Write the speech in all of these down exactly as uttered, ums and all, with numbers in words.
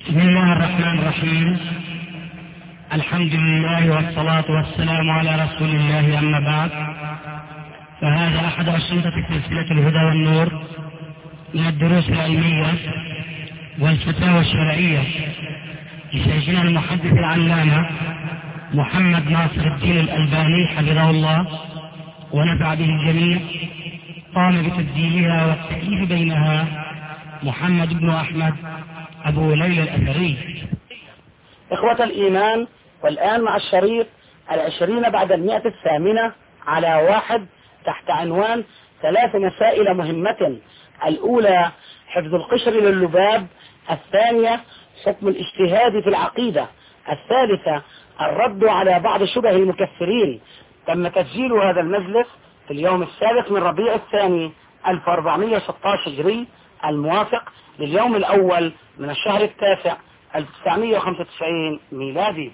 بسم الله الرحمن الرحيم. الحمد لله والصلاة والسلام على رسول الله، أما بعد، فهذا أحد أشرطة سلسلة الهدى والنور من الدروس العلمية والفتاوى الشرعية لشيخنا المحدث العلامة محمد ناصر الدين الألباني حفظه الله ونفع به الجميع. قام بتسجيلها والتأليف بينها محمد بن أحمد أبو ليلى الأثري. إخوة الإيمان، والآن مع الشريط العشرين بعد المئة الثامنة على واحد تحت عنوان ثلاث مسائل مهمة. الأولى حفظ القشر لللباب، الثانية حكم الاجتهاد في العقيدة، الثالثة الرد على بعض شبه المكفرين. تم تسجيل هذا المجلس في اليوم السادس من ربيع الثاني ألف وأربعمئة وستة عشر هجري، الموافق لليوم الأول من الشهر التاسع ألف وتسعمئة وخمسة وتسعين ميلادي.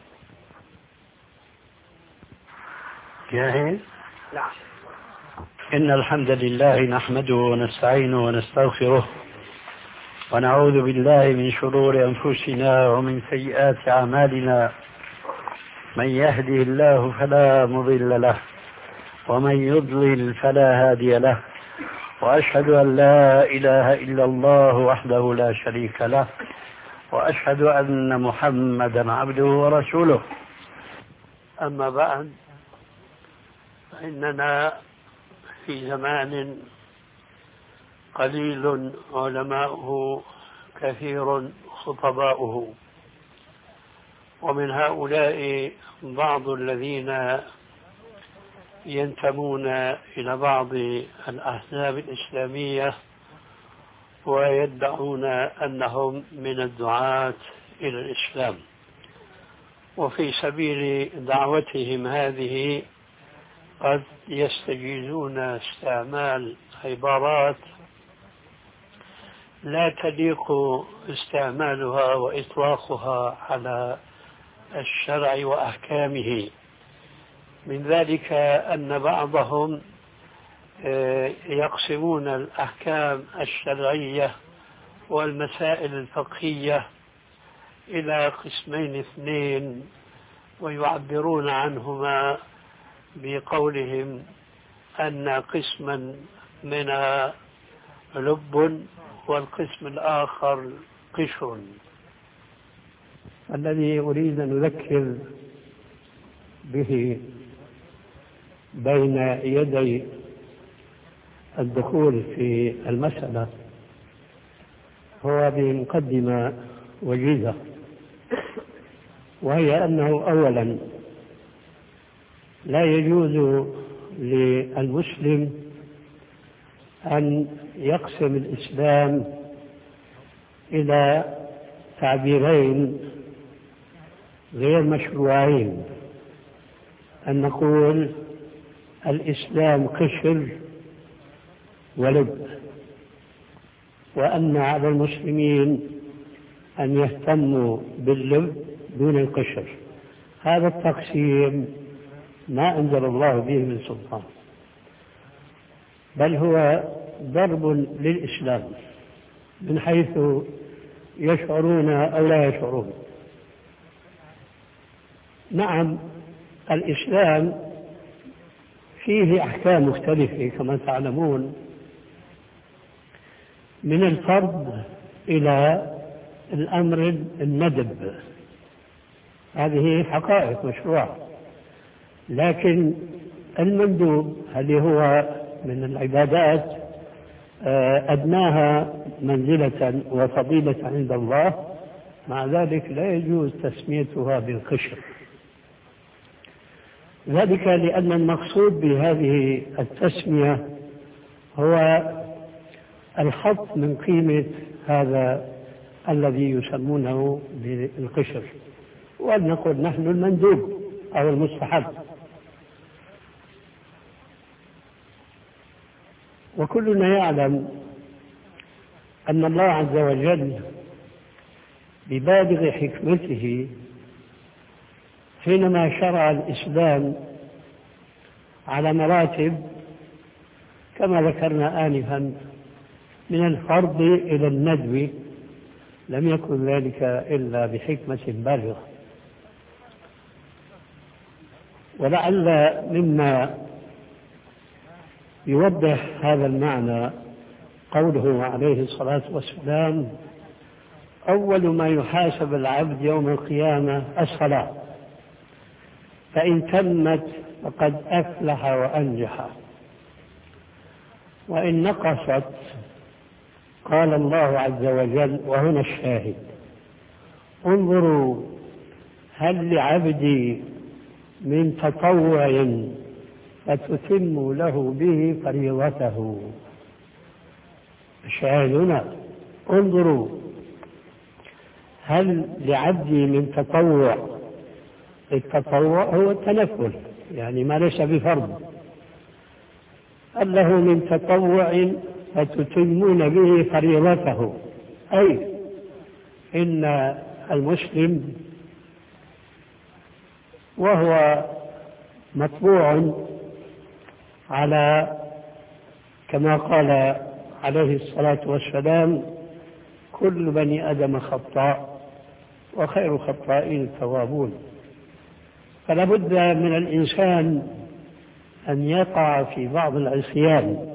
جاهز؟ نعم. إن الحمد لله نحمده ونستعينه ونستغفره ونعوذ بالله من شرور أنفسنا ومن سيئات أعمالنا. من يهده الله فلا مضل له ومن يضلل فلا هادي له، وأشهد أن لا إله إلا الله وحده لا شريك له، وأشهد أن محمدا عبده ورسوله. أما بعد، فإننا في زمان قليل علماؤه كثير خطباؤه، ومن هؤلاء بعض الذين ينتمون إلى بعض الأحزاب الإسلامية ويدعون أنهم من الدعاة إلى الإسلام، وفي سبيل دعوتهم هذه قد يستجيزون استعمال عبارات لا تليق استعمالها وإطلاقها على الشرع وأحكامه. من ذلك أن بعضهم يقسمون الأحكام الشرعية والمسائل الفقهية إلى قسمين اثنين، ويعبرون عنهما بقولهم أن قسما منها لب والقسم الآخر قشر. الذي أريد أن أذكر به بين يدي الدخول في المسألة هو بمقدمة وجيزة، وهي أنه أولا لا يجوز للمسلم أن يقسم الإسلام إلى تعبيرين غير مشروعين، أن نقول الإسلام قشر ولب، وأن على المسلمين أن يهتموا باللب دون القشر. هذا التقسيم ما أنزل الله به من سلطان، بل هو ضرب للإسلام من حيث يشعرون أو لا يشعرون. نعم، الإسلام فيه أحكام مختلفة كما تعلمون، من الفرض إلى الأمر الندب، هذه حقائق مشروعة. لكن المندوب اللي هو من العبادات أدناها منزلة وفضيلة عند الله، مع ذلك لا يجوز تسميتها بالقشر، ذلك لأن المقصود بهذه التسمية هو الحط من قيمة هذا الذي يسمونه بالقشر، ولنقل نحن المندوب أو المستحب. وكلنا يعلم أن الله عز وجل ببالغ حكمته حينما شرع الإسلام على مراتب كما ذكرنا آنفا من الفرض إلى الندب، لم يكن ذلك إلا بحكمة بالغة. ولعل مما يوضح هذا المعنى قوله عليه الصلاة والسلام: أول ما يحاسب العبد يوم القيامة الصلاة، فإن تمت فقد أفلح وأنجح، وإن نقصت قال الله عز وجل، وهنا الشاهد: انظروا هل لعبدي من تطوع فتتم له به فريضته. الشاهد هنا: انظروا هل لعبدي من تطوع. التطوع هو التنفل، يعني ما ليس بفرض. هل له من تطوع فتتمون به فريضته، أي إن المسلم وهو مطبوع على كما قال عليه الصلاة والسلام: كل بني آدم خطاء وخير الخطائين التوابون. فلا بد من الإنسان أن يقع في بعض العصيان،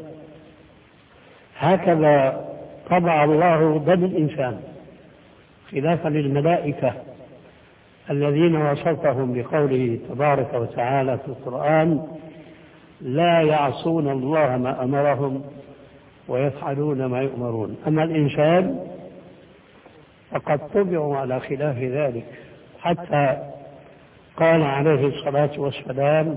هكذا طبع الله ضد الإنسان، خلافا للملائكة الذين وصفهم بقوله تبارك وتعالى في القرآن: لا يعصون الله ما أمرهم ويفعلون ما يؤمرون. أما الإنسان فقد طبعوا على خلاف ذلك، حتى قال عليه الصلاة والسلام: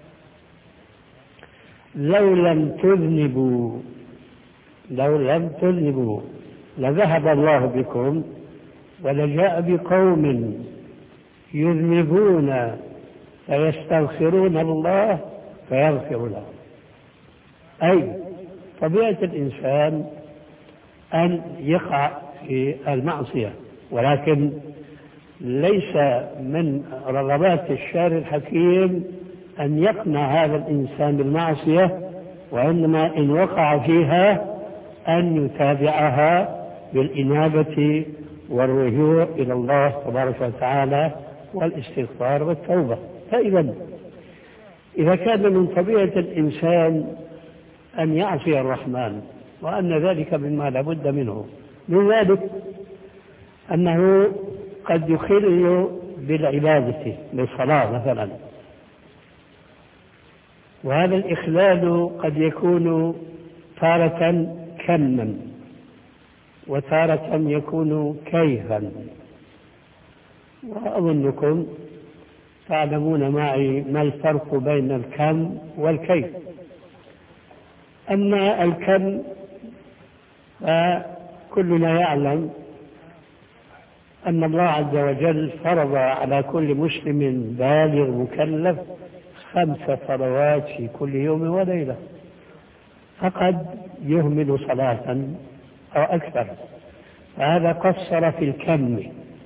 لو لم تذنبوا لو لم تذنبوا لذهب الله بكم ولجاء بقوم يذنبون فيستغفرون الله فيغفر لهم. أي طبيعة الإنسان أن يقع في المعصية، ولكن ليس من رغبات الشارع الحكيم أن يقنع هذا الإنسان بالمعصية، وإنما إن وقع فيها أن يتابعها بالإنابة والرجوع إلى الله تبارك وتعالى والاستغفار والتوبة. فإذا إذا كان من طبيعة الإنسان أن يعصي الرحمن، وأن ذلك مما لا بد منه، من ذلك أنه قد يخل بالعبادة بالصلاة مثلا، وهذا الإخلال قد يكون تارة كما وتارة يكون كيفا، وأظنكم تعلمون معي ما الفرق بين الكم والكيف. أما الكم فكلنا يعلم أن الله عز وجل فرض على كل مسلم بالغ مكلف خمس صلوات في كل يوم وليلة، فقد يهمل صلاة أو أكثر، فهذا قصر في الكم.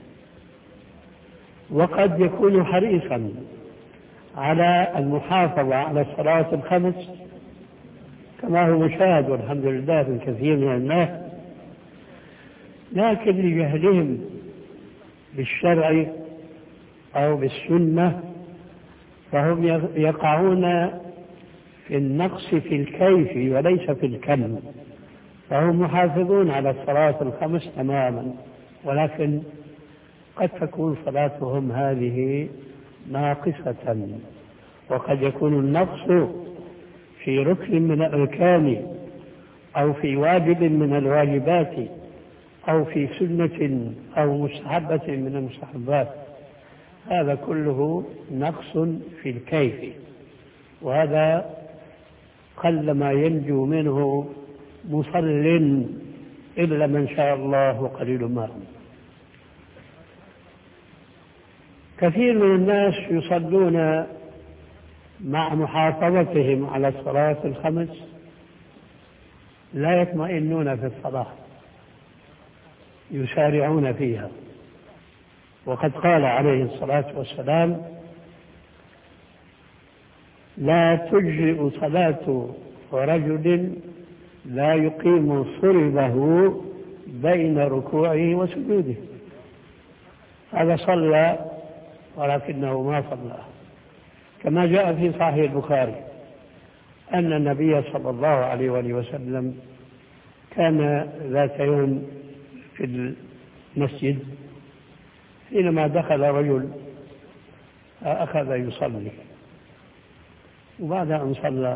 وقد يكون حريصا على المحافظة على الصلاة الخمس كما هو مشاهد والحمد لله في كثير من الناس، لكن لجهلهم بالشرع أو بالسنة فهم يقعون في النقص في الكيف وليس في الكم، فهم محافظون على الصلاة الخمس تماما، ولكن قد تكون صلاتهم هذه ناقصة، وقد يكون النقص في ركن من الأركان أو في واجب من الواجبات أو في سنة أو مستحبة من المستحبات، هذا كله نقص في الكيف، وهذا قل ما ينجو منه مصل إلا من شاء الله قليل ما هم. كثير من الناس يصلون مع محافظتهم على الصلاة الخمس لا يطمئنون في الصلاة، يسارعون فيها، وقد قال عليه الصلاة والسلام: لا تجزئ صلاة رجل لا يقيم صلبه بين ركوعه وسجوده. هذا صلى ولكنه ما صلى. كما جاء في صحيح البخاري أن النبي صلى الله عليه وآله وسلم كان ذات يوم في المسجد حينما دخل رجل أخذ يصلي، وبعد أن صلى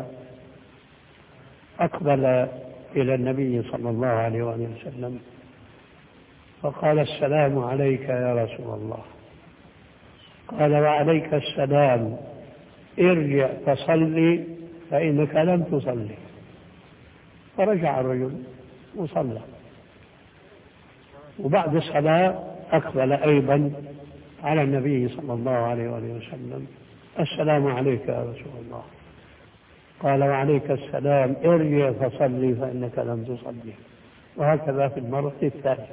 أقبل إلى النبي صلى الله عليه وآله وسلم فقال: السلام عليك يا رسول الله. قال: وعليك السلام، ارجع فصلي فإنك لم تصلي. فرجع الرجل وصلى، وبعد الصلاة أقبل أيضا على النبي صلى الله عليه وآله وسلم: السلام عليك يا رسول الله. قال: وعليك السلام، ارجع فصلي فإنك لم تصلي. وهكذا في المرة الثالثة.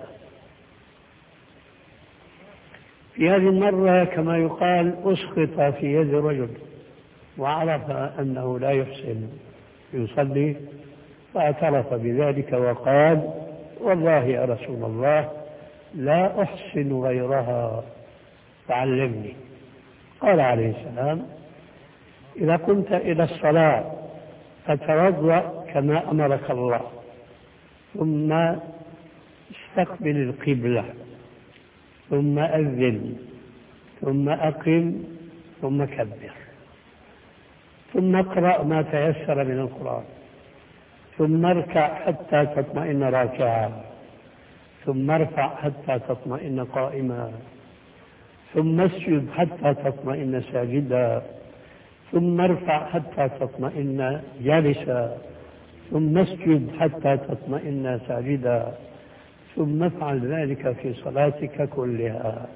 في هذه المرة كما يقال أسقط في يد رجل وعرف أنه لا يحسن يصلي، فاعترف بذلك وقال: والله يا رسول الله لا أحسن غيرها فعلمني. قال عليه السلام: إذا كنت إلى الصلاة فتوضأ كما أمرك الله، ثم استقبل القبلة، ثم أذن، ثم أقم، ثم كبر، ثم اقرأ ما تيسر من القرآن، ثم اركع حتى تطمئن راكعا، ثم ارفع حتى تطمئن قائما، ثم اسجد حتى تطمئن ساجدا، ثم ارفع حتى تطمئن جالسا، ثم اسجد حتى تطمئن ساجدا، ثم افعل ذلك في صلاتك كلها.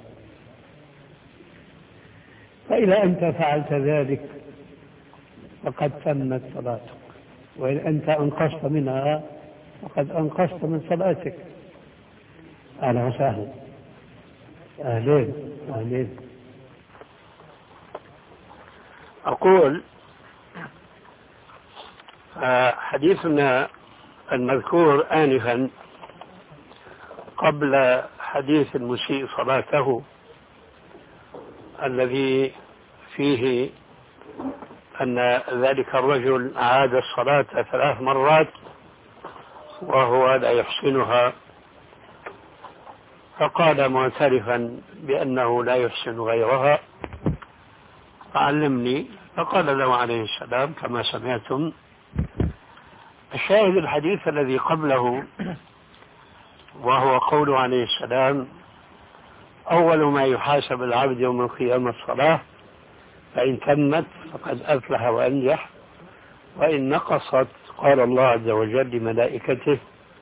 فإذا أنت فعلت ذلك فقد تمت صلاتك، وإن أنت أنقصت منها فقد أنقصت من صلاتك. أهلا وسهلا. أهلين أهلين. أقول حديثنا المذكور آنفا قبل حديث المسيء صلاته الذي فيه أن ذلك الرجل أعاد الصلاة ثلاث مرات وهو لا يحسنها، فقال معترفا بأنه لا يحسن غيرها: فعلمني. فقال له عليه السلام كما سمعتم. الشاهد الحديث الذي قبله وهو قول عليه السلام: أول ما يحاسب العبد يوم القيامة الصلاة، فإن تمت فقد أفلح وأنجح، وإن نقصت قال الله عز وجل لملائكته: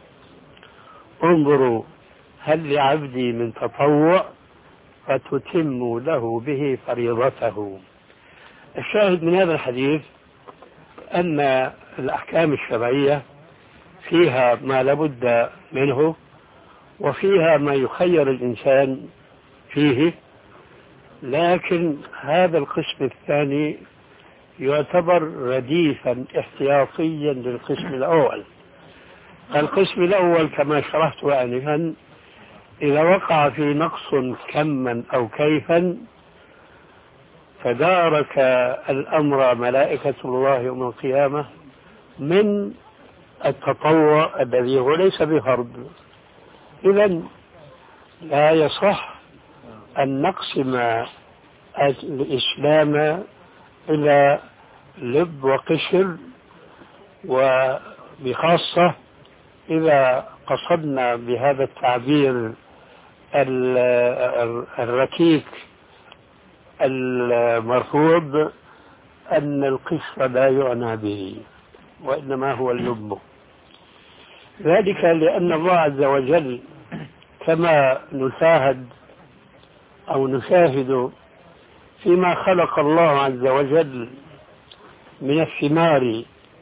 انظروا هل لعبدي من تطوع فتتم له به فريضته. الشاهد من هذا الحديث أن الأحكام الشرعية فيها ما لابد منه، وفيها ما يخير الإنسان فيه، لكن هذا القسم الثاني يعتبر رديفا احتياطيا للقسم الأول. القسم الأول كما شرحت آنفا إذا وقع في نقص كما أو كيفا فدارك الأمر ملائكة الله يوم القيامة من التطوع الذي هو ليس بفرض. إذن لا يصح أن نقسم الإسلام إلى لب وقشر، وبخاصة إذا قصدنا بهذا التعبير الركيك المرفوض أن القشر لا يعنى به وإنما هو اللب. ذلك لأن الله عز وجل كما نشاهد أو نشاهد فيما خلق الله عز وجل من الثمار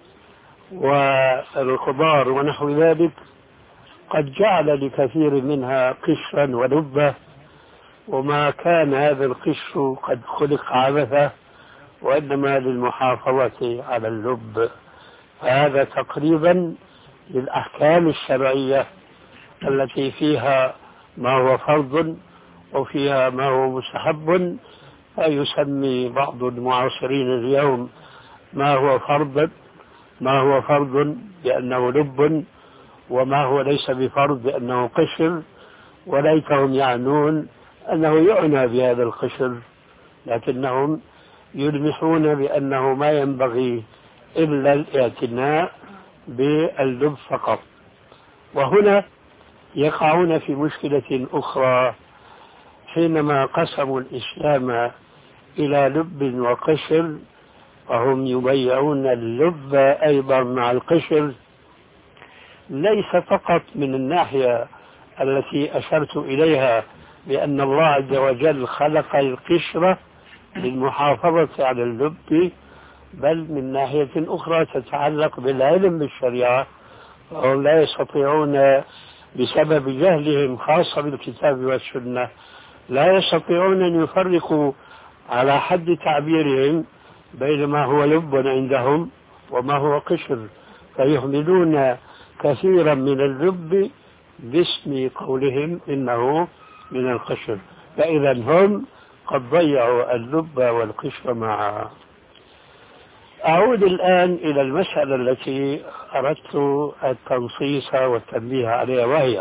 والخضار ونحو ذلك قد جعل لكثير منها قشرا ولبة، وما كان هذا القشر قد خلق عبثا وإنما للمحافظة على اللب. فهذا تقريبا للأحكام الشرعية التي فيها ما هو فرض وفيها ما هو مستحب، فيسمي بعض المعاصرين اليوم ما هو فرض ما هو فرض بأنه لب، وما هو ليس بفرض بأنه قشر، وليتهم يعنون أنه يعنى بهذا القشر، لكنهم يلمحون بأنه ما ينبغي إلا الاعتناء باللب فقط. وهنا يقعون في مشكلة أخرى حينما قسموا الإسلام إلى لب وقشر، وهم يبيعون اللب أيضا مع القشر، ليس فقط من الناحية التي أشرت إليها بأن الله عز وجل خلق القشرة للمحافظة على اللب، بل من ناحية أخرى تتعلق بالعلم بالشريعة، وهم لا يستطيعون بسبب جهلهم خاصة بالكتاب والسنة لا يستطيعون أن يفرقوا على حد تعبيرهم بين ما هو لب عندهم وما هو قشر، فيهملون كثيرا من اللب باسم قولهم إنه من القشر، فإذا هم قد ضيعوا اللب والقشر معا. أعود الآن إلى المسألة التي أردت التنصيص والتنبيه عليها، وهي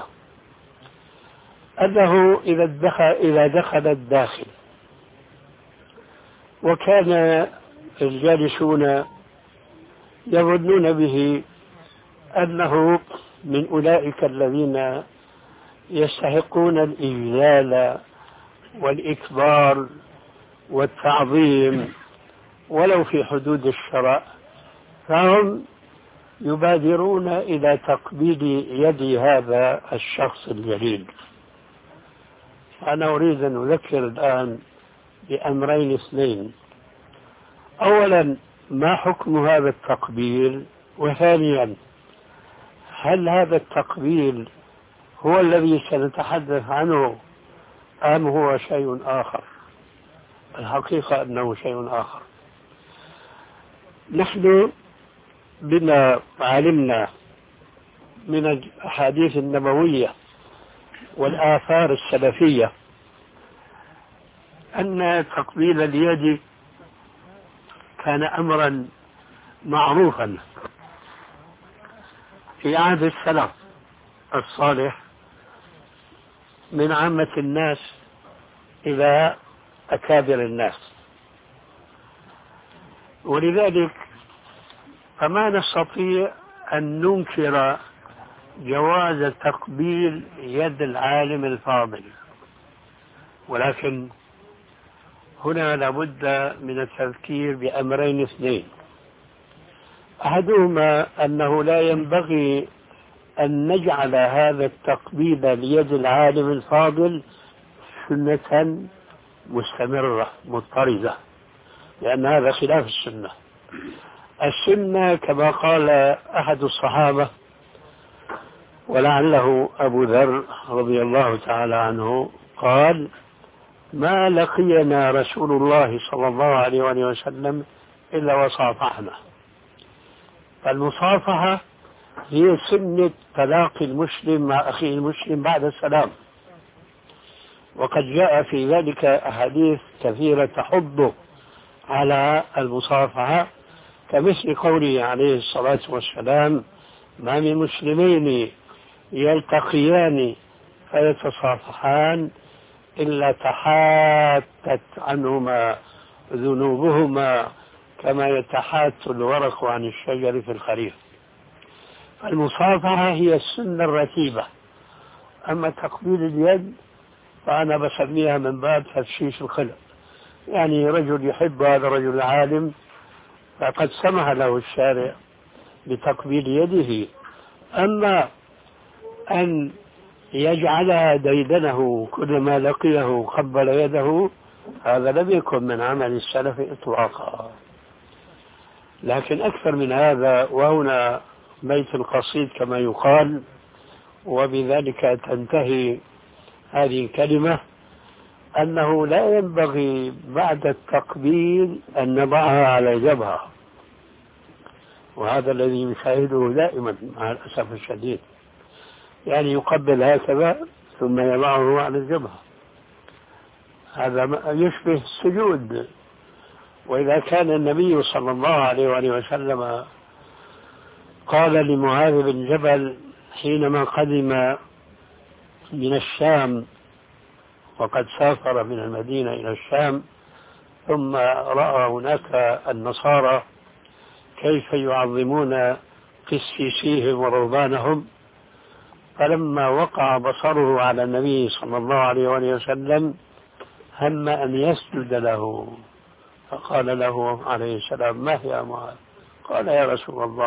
أنه إذا دخل, إذا دخل الداخل وكان الجالسون يظنون به أنه من أولئك الذين يستحقون الإجلال والإكبار والتعظيم ولو في حدود الشرع، فهم يبادرون إلى تقبيل يد هذا الشخص الجليل. أنا أريد أن أذكر الآن بأمرين اثنين: أولا، ما حكم هذا التقبيل؟ وثانيا، هل هذا التقبيل هو الذي سنتحدث عنه أم هو شيء آخر؟ الحقيقة أنه شيء آخر. نحن بما علمنا من الأحاديث النبوية والآثار السلفية أن تقبيل اليد كان أمرا معروفا في عهد السلف الصالح من عامة الناس إلى أكابر الناس، ولذلك فما نستطيع أن ننكر جواز تقبيل يد العالم الفاضل، ولكن هنا لابد من التذكير بأمرين اثنين: أحدهما أنه لا ينبغي أن نجعل هذا التقبيل ليد العالم الفاضل سنة مستمرة مضطردة، لأن هذا خلاف السنة. السنة كما قال أحد الصحابة ولعله أبو ذر رضي الله تعالى عنه قال: ما لقينا رسول الله صلى الله عليه وسلم إلا وصافحنا. فالمصافحة هي سنة تلاقي المسلم مع أخيه المسلم بعد السلام، وقد جاء في ذلك أحاديث كثيرة تحض على المصافحة، كمثل قوله عليه الصلاة والسلام: ما من مسلمين يلتقيان فيتصافحان إلا تحاتت عنهما ذنوبهما كما يتحات الورق عن الشجر في الخريف. المصافحة هي السنة الرتيبة. أما تقبيل اليد فأنا بسميها من باب تفشيش الخلق، يعني رجل يحب هذا الرجل العالم فقد سمح له الشارع بتقبيل يده. أما أن يجعلها ديدنه كلما لقيه قبل يده، هذا لم يكن من عمل السلف إطلاقا. لكن أكثر من هذا، وهنا بيت القصيد كما يقال، وبذلك تنتهي هذه الكلمة، أنه لا ينبغي بعد التقبيل أن نضعها على جبهة، وهذا الذي نشاهده دائما مع الأسف الشديد. يعني يقبل هكذا ثم يضعه على الجبهة، هذا يشبه السجود. وإذا كان النبي صلى الله عليه وآله وسلم قال لمعاذ بن جبل حينما قدم من الشام، وقد سافر من المدينة إلى الشام، ثم رأى هناك النصارى كيف يعظمون قسيسيهم ورهبانهم، فلما وقع بصره على النبي صلى الله عليه وسلم هم أن يسجد له، فقال له عليه السلام: ما هي يا معاذ؟ قال: يا رسول الله،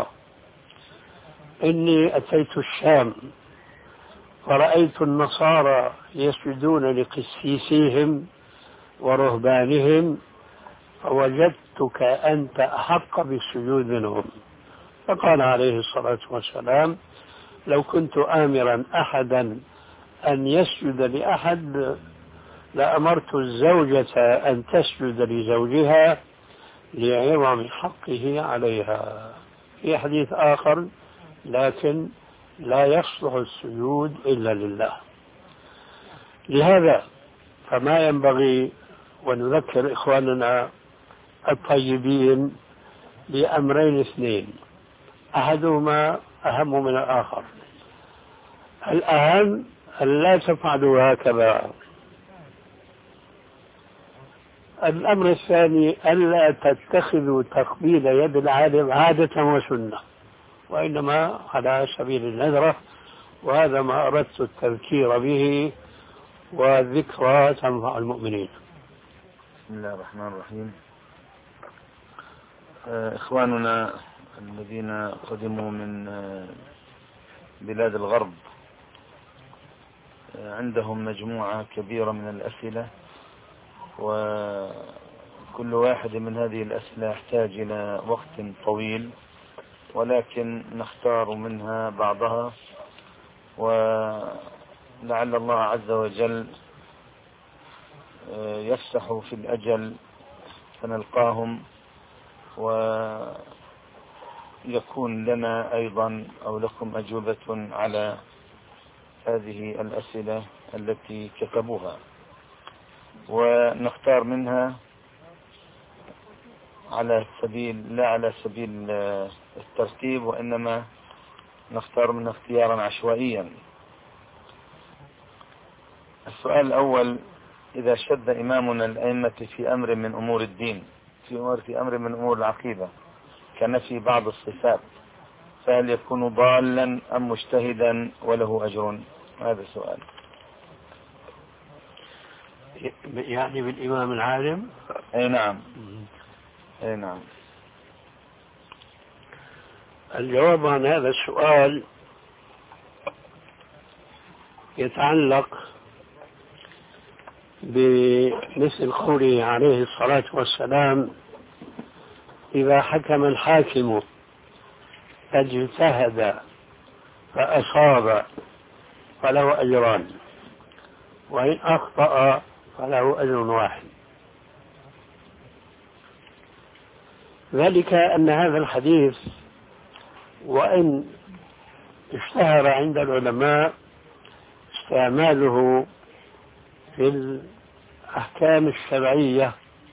إني أتيت الشام فرأيت النصارى يسجدون لقسيسيهم ورهبانهم، فوجدتك أنت أحق بالسجود منهم. فقال عليه الصلاة والسلام: لو كنت آمرا أحدا أن يسجد لأحد لأمرت الزوجة أن تسجد لزوجها لعظم حقه عليها. في حديث آخر: لكن لا يصلح السجود إلا لله. لهذا فما ينبغي، ونذكر إخواننا الطيبين بأمرين اثنين، أحدهما أهم من الآخر. الأهم أن لا تفعلوا هكذا. الأمر الثاني ألا تتخذوا تقبيل يد العالم عادة وسنة، وإنما على سبيل النذرة، وهذا ما أردت التذكير به، والذكرى تنفع المؤمنين. بسم الله الرحمن الرحيم. إخواننا الذين قدموا من بلاد الغرب عندهم مجموعة كبيرة من الأسئلة، وكل واحد من هذه الأسئلة يحتاج إلى وقت طويل، ولكن نختار منها بعضها، ولعل الله عز وجل يفسح في الأجل فنلقاهم، ويكون لنا أيضا أو لكم أجوبة على هذه الأسئلة التي كتبوها، ونختار منها على سبيل لا على سبيل الترتيب، وإنما نختار منها اختيارا عشوائيا. السؤال الأول: إذا شد إمامنا الأئمة في أمر من أمور الدين، في أمر في أمر من أمور العقيدة كنفي بعض الصفات، فهل يكون ضالا أم مجتهدا وله أجر؟ هذا السؤال. يعني بالإمام العالم؟ أي نعم. أي نعم. الجواب عن هذا السؤال يتعلق بمثل قوله عليه الصلاة والسلام: إذا حكم الحاكم فاجتهد فأصاب فله أجران، وإن أخطأ فله أجر واحد. ذلك أن هذا الحديث وإن اشتهر عند العلماء استعماله في الأحكام الشرعية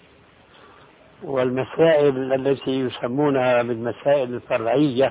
والمسائل التي يسمونها بالمسائل الفرعية،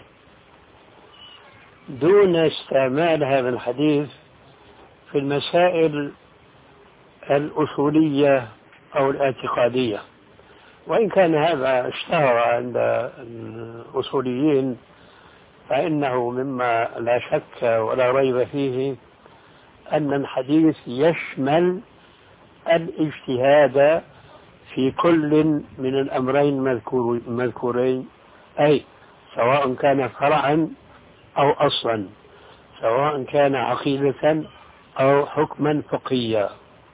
دون استعمال هذا الحديث في المسائل الأصولية أو الاعتقادية. وإن كان هذا اشتهر عند الأصوليين، فإنه مما لا شك ولا ريب فيه أن الحديث يشمل الاجتهاد في كل من الأمرين المذكورين، أي سواء كان فرعا أو أصلا، سواء كان عقيدة أو حكما فقهيا.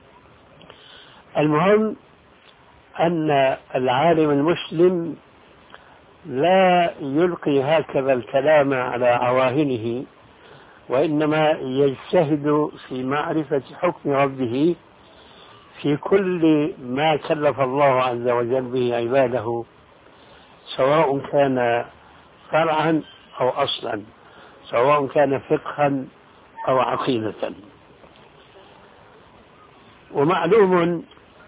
المهم أن العالم المسلم لا يلقي هكذا الكلام على عواهنه، وإنما يجتهد في معرفة حكم ربه في كل ما كلف الله عز وجل به عباده، سواء كان فرعا أو أصلا، سواء كان فقها أو عقيدة. ومعلوم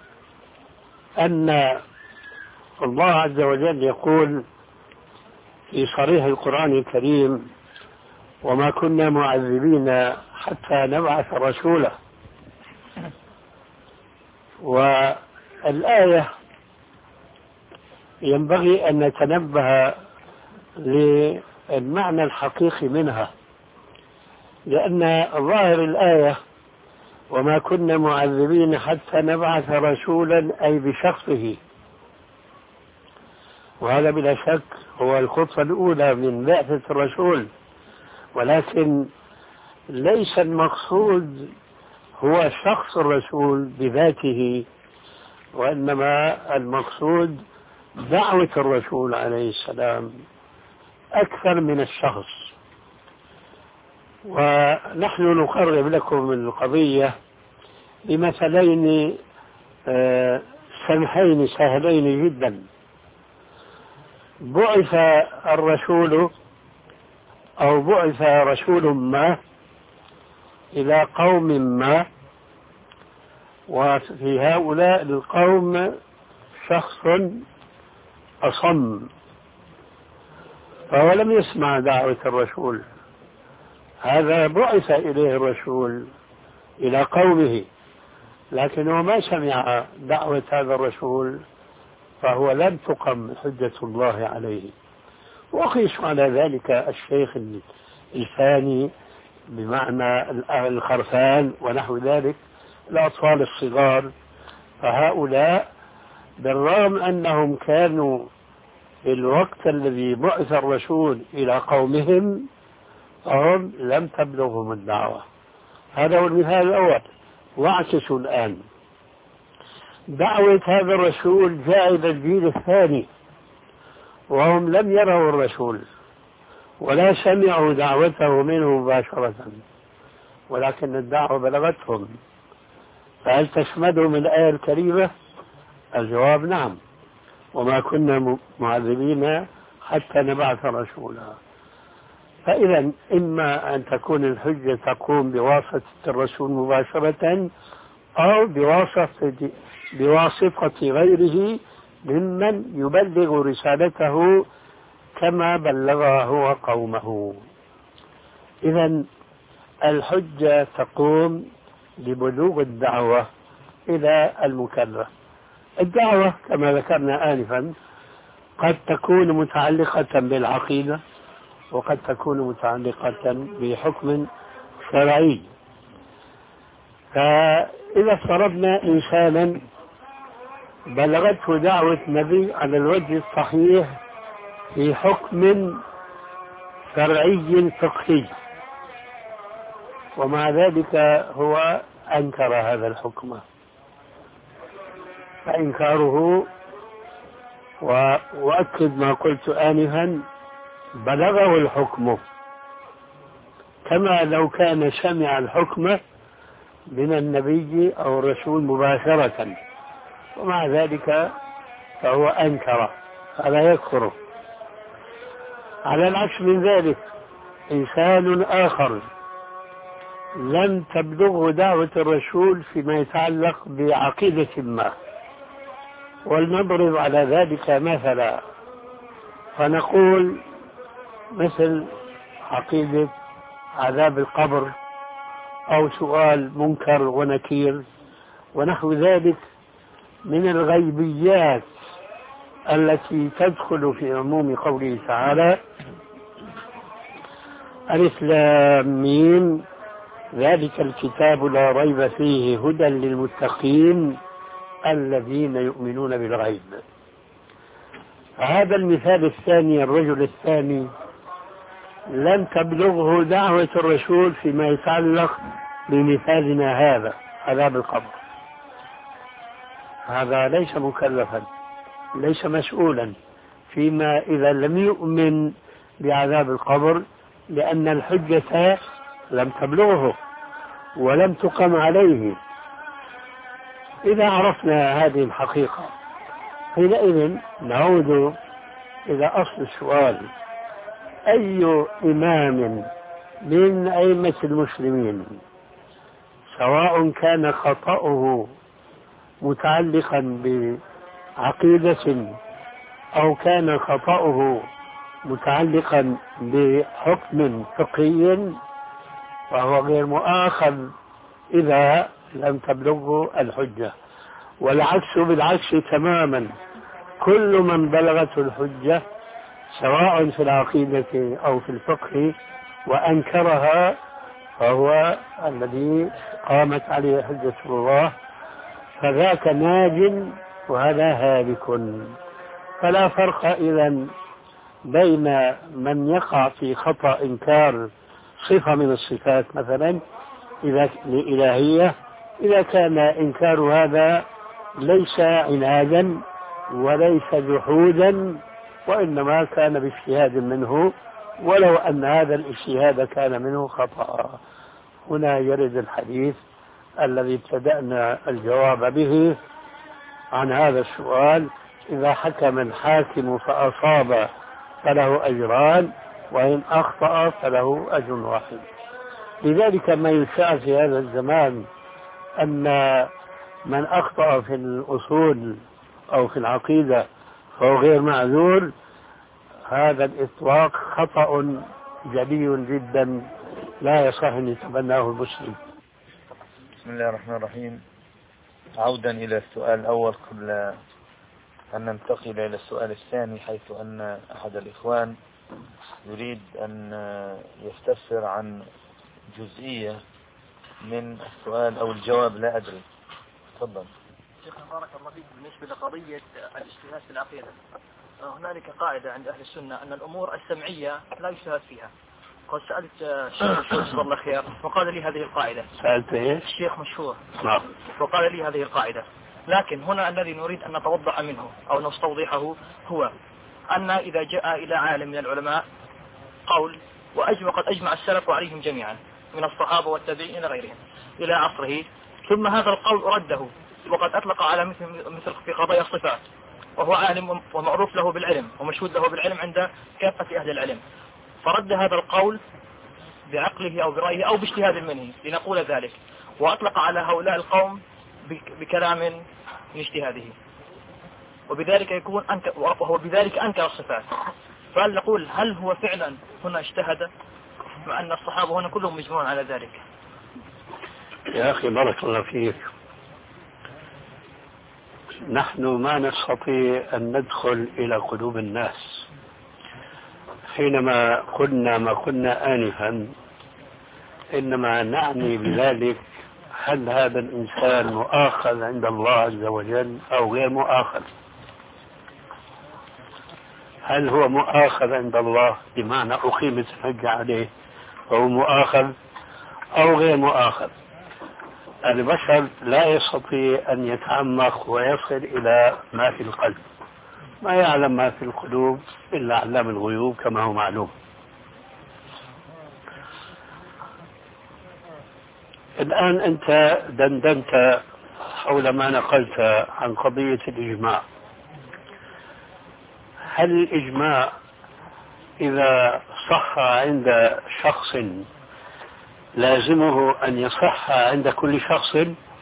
أن الله عز وجل يقول في صريح القرآن الكريم: وما كنا معذبين حتى نبعث رسولا. والآية ينبغي أن نتنبه للمعنى الحقيقي منها، لأن ظاهر الآية وما كنا معذبين حتى نبعث رسولا أي بشخصه، وهذا بلا شك هو الخطوة الأولى من بعثة الرسول، ولكن ليس المقصود هو شخص الرسول بذاته، وإنما المقصود دعوة الرسول عليه السلام أكثر من الشخص. ونحن نقرب لكم القضية بمثلين سمحين سهلين جدا. بعث الرسول أو بعث رسول ما إلى قوم ما، وفي هؤلاء القوم شخص أصم، فهو لم يسمع دعوة الرسول، هذا بعث إليه الرسول إلى قومه، لكنه ما سمع دعوة هذا الرسول، فهو لم تقم حجة الله عليه. وقيس على ذلك الشيخ الفاني بمعنى الخرفان ونحو ذلك، الأطفال الصغار، فهؤلاء بالرغم أنهم كانوا في الوقت الذي بعث الرسول إلى قومهم فهم لم تبلغهم الدعوة. هذا هو المثال الأول. واعكسوا الآن، دعوة هذا الرسول جاء إلى الجيل الثاني وهم لم يروا الرسول ولا سمعوا دعوته منه مباشرة، ولكن الدعوة بلغتهم. فهل تشملهم الآية الكريمة؟ الجواب نعم، وما كنا معذبين حتى نبعث رسولا. فإذا إما أن تكون الحجة تقوم بواسطة الرسول مباشرة أو بواسطة بواسطة غيره ممن يبلغ رسالته كما بلغها هو قومه. إذا الحجة تقوم لبلوغ الدعوة إلى المكلف. الدعوة كما ذكرنا آنفا قد تكون متعلقة بالعقيدة وقد تكون متعلقة بحكم شرعي. فإذا افترضنا إنسانا بلغته دعوة النبي على الوجه الصحيح في حكم شرعي فقهي، ومع ذلك هو أنكر هذا الحكم، فإنكاره وأؤكد ما قلت آنفا بلغه الحكم كما لو كان سمع الحكم من النبي أو الرسول مباشرة، ومع ذلك فهو أنكر، هذا يكفر. على العكس من ذلك إنسان آخر لم تبلغه دعوة الرسول فيما يتعلق بعقيدة ما، ولنضرب على ذلك مثلا، فنقول مثل عقيدة عذاب القبر أو سؤال منكر ونكير ونحو ذلك من الغيبيات التي تدخل في عموم قوله تعالى: ألف لام ميم ذلك الكتاب لا ريب فيه هدى للمتقين الذين يؤمنون بالغيب. هذا المثال الثاني، الرجل الثاني لم تبلغه دعوة الرسول فيما يتعلق بمثالنا هذا عذاب القبر، هذا ليس مكلفا، ليس مسؤولا فيما إذا لم يؤمن بعذاب القبر، لأن الحجة لم تبلغه ولم تقم عليه. إذا عرفنا هذه الحقيقة حينئذ نعود إلى أصل السؤال: أي إمام من أئمة المسلمين، سواء كان خطأه متعلقا بعقيدة أو كان خطأه متعلقا بحكم فقهي، فهو غير مؤاخذ إذا لم تبلغه الحجة. والعكس بالعكس تماما، كل من بلغته الحجة سواء في العقيدة أو في الفقه وأنكرها فهو الذي قامت عليه حجة الله، فذاك ناج وهذا هالك. فلا فرق إذن بين من يقع في خطأ إنكار صفة من الصفات مثلا إذا الإلهية، إذا كان إنكار هذا ليس عنادا وليس جحودا، وإنما كان باجتهاد منه، ولو أن هذا الاجتهاد كان منه خطأ. هنا يرد الحديث الذي ابتدأنا الجواب به عن هذا السؤال: إذا حكم الحاكم فأصاب فله أجران، وإن أخطأ فله أجر واحد. لذلك ما يشاع في هذا الزمان أن من أخطأ في الأصول أو في العقيدة فهو غير معذور، هذا الإطلاق خطأ جلي جدا لا يصح أن يتبناه المسلم. بسم الله الرحمن الرحيم. عودا إلى السؤال الأول قبل أن ننتقل إلى السؤال الثاني، حيث أن أحد الإخوان يريد أن يستفسر عن جزئية من السؤال أو الجواب، لا أدري. تفضل. شيخنا بارك الله فيك. بالنسبة لقضية الاجتهاد في العقيدة، هنالك قاعدة عند أهل السنة أن الأمور السمعية لا يجتهد فيها. قد سألت الشيخ مشهور الله خير وقال لي هذه القاعدة. سألت إيش؟ الشيخ مشهور نعم. وقال لي هذه القاعدة، لكن هنا الذي نريد أن نتوضأ منه أو نستوضحه هو أن إذا جاء إلى عالم من العلماء قول وأجمع قد أجمع السلف عليهم جميعا من الصحابة والتابعين إلى غيرهم إلى عصره، ثم هذا القول رده وقد أطلق على مثل مثل في قضايا الصفات، وهو عالم ومعروف له بالعلم ومشهود له بالعلم عند كافة أهل العلم، فرد هذا القول بعقله أو برأيه أو باجتهاد منه لنقول ذلك، وأطلق على هؤلاء القوم بكلام من اجتهاده، وبذلك يكون أنكر وهو بذلك أنكر الصفات. فهل نقول هل هو فعلا هنا اجتهد مع أن الصحابة هنا كلهم مجمعون على ذلك؟ يا أخي بارك الله فيك، نحن ما نستطيع أن ندخل إلى قلوب الناس. حينما قلنا ما قلنا آنفا إنما نعني بذلك هل هذا الإنسان مؤاخذ عند الله عز وجل أو غير مؤاخذ. هل هو مؤاخذ عند الله بمعنى أقيمت الحجة عليه فهو مؤاخذ أو غير مؤاخذ؟ البشر لا يستطيع أن يتعمق ويصل إلى ما في القلب، ما يعلم ما في القلوب إلا علام الغيوب كما هو معلوم. الآن أنت دندنت حول ما نقلت عن قضية الإجماع. هل الإجماع إذا صح عند شخص لازمه أن يصح عند كل شخص؟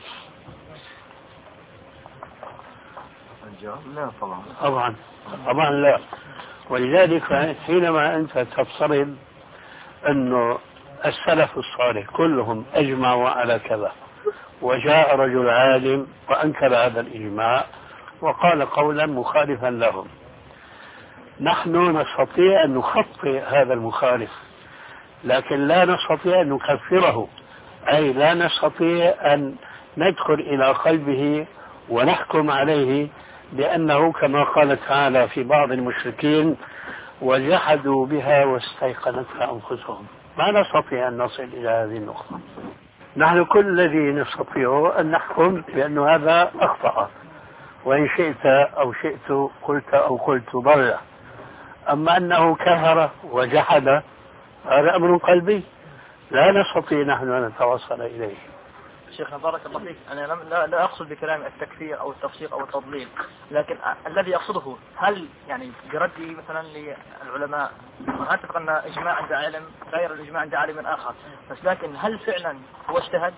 الجواب لا طبعا. طبعا طبعا لا. ولذلك حينما أنت تفترض أنه السلف الصالح كلهم أجمعوا على كذا، وجاء رجل عالم وأنكر هذا الإجماع وقال قولا مخالفا لهم، نحن نستطيع أن نخطئ هذا المخالف، لكن لا نستطيع أن نكفره، أي لا نستطيع أن ندخل إلى قلبه ونحكم عليه بأنه كما قال تعالى في بعض المشركين وجحدوا بها واستيقنتها أنفسهم. ما نستطيع أن نصل إلى هذه النقطة. نحن كل الذي نستطيع أن نحكم بأن هذا أخطأ، وإن شئت أو شئت قلت أو قلت ضل. أما أنه كفر وجحد هذا أمر قلبي لا نستطيع نحن أن نتوصل إليه. شيخنا بارك الله فيك، أنا لا, لا أقصد بكلام التكفير أو التفسيق أو التضليل، لكن الذي أقصده هل يعني بردي مثلا للعلماء، أعتقد أن إجماع عند عالم غير الإجماع عند عالم آخر، بس لكن هل فعلا هو اجتهد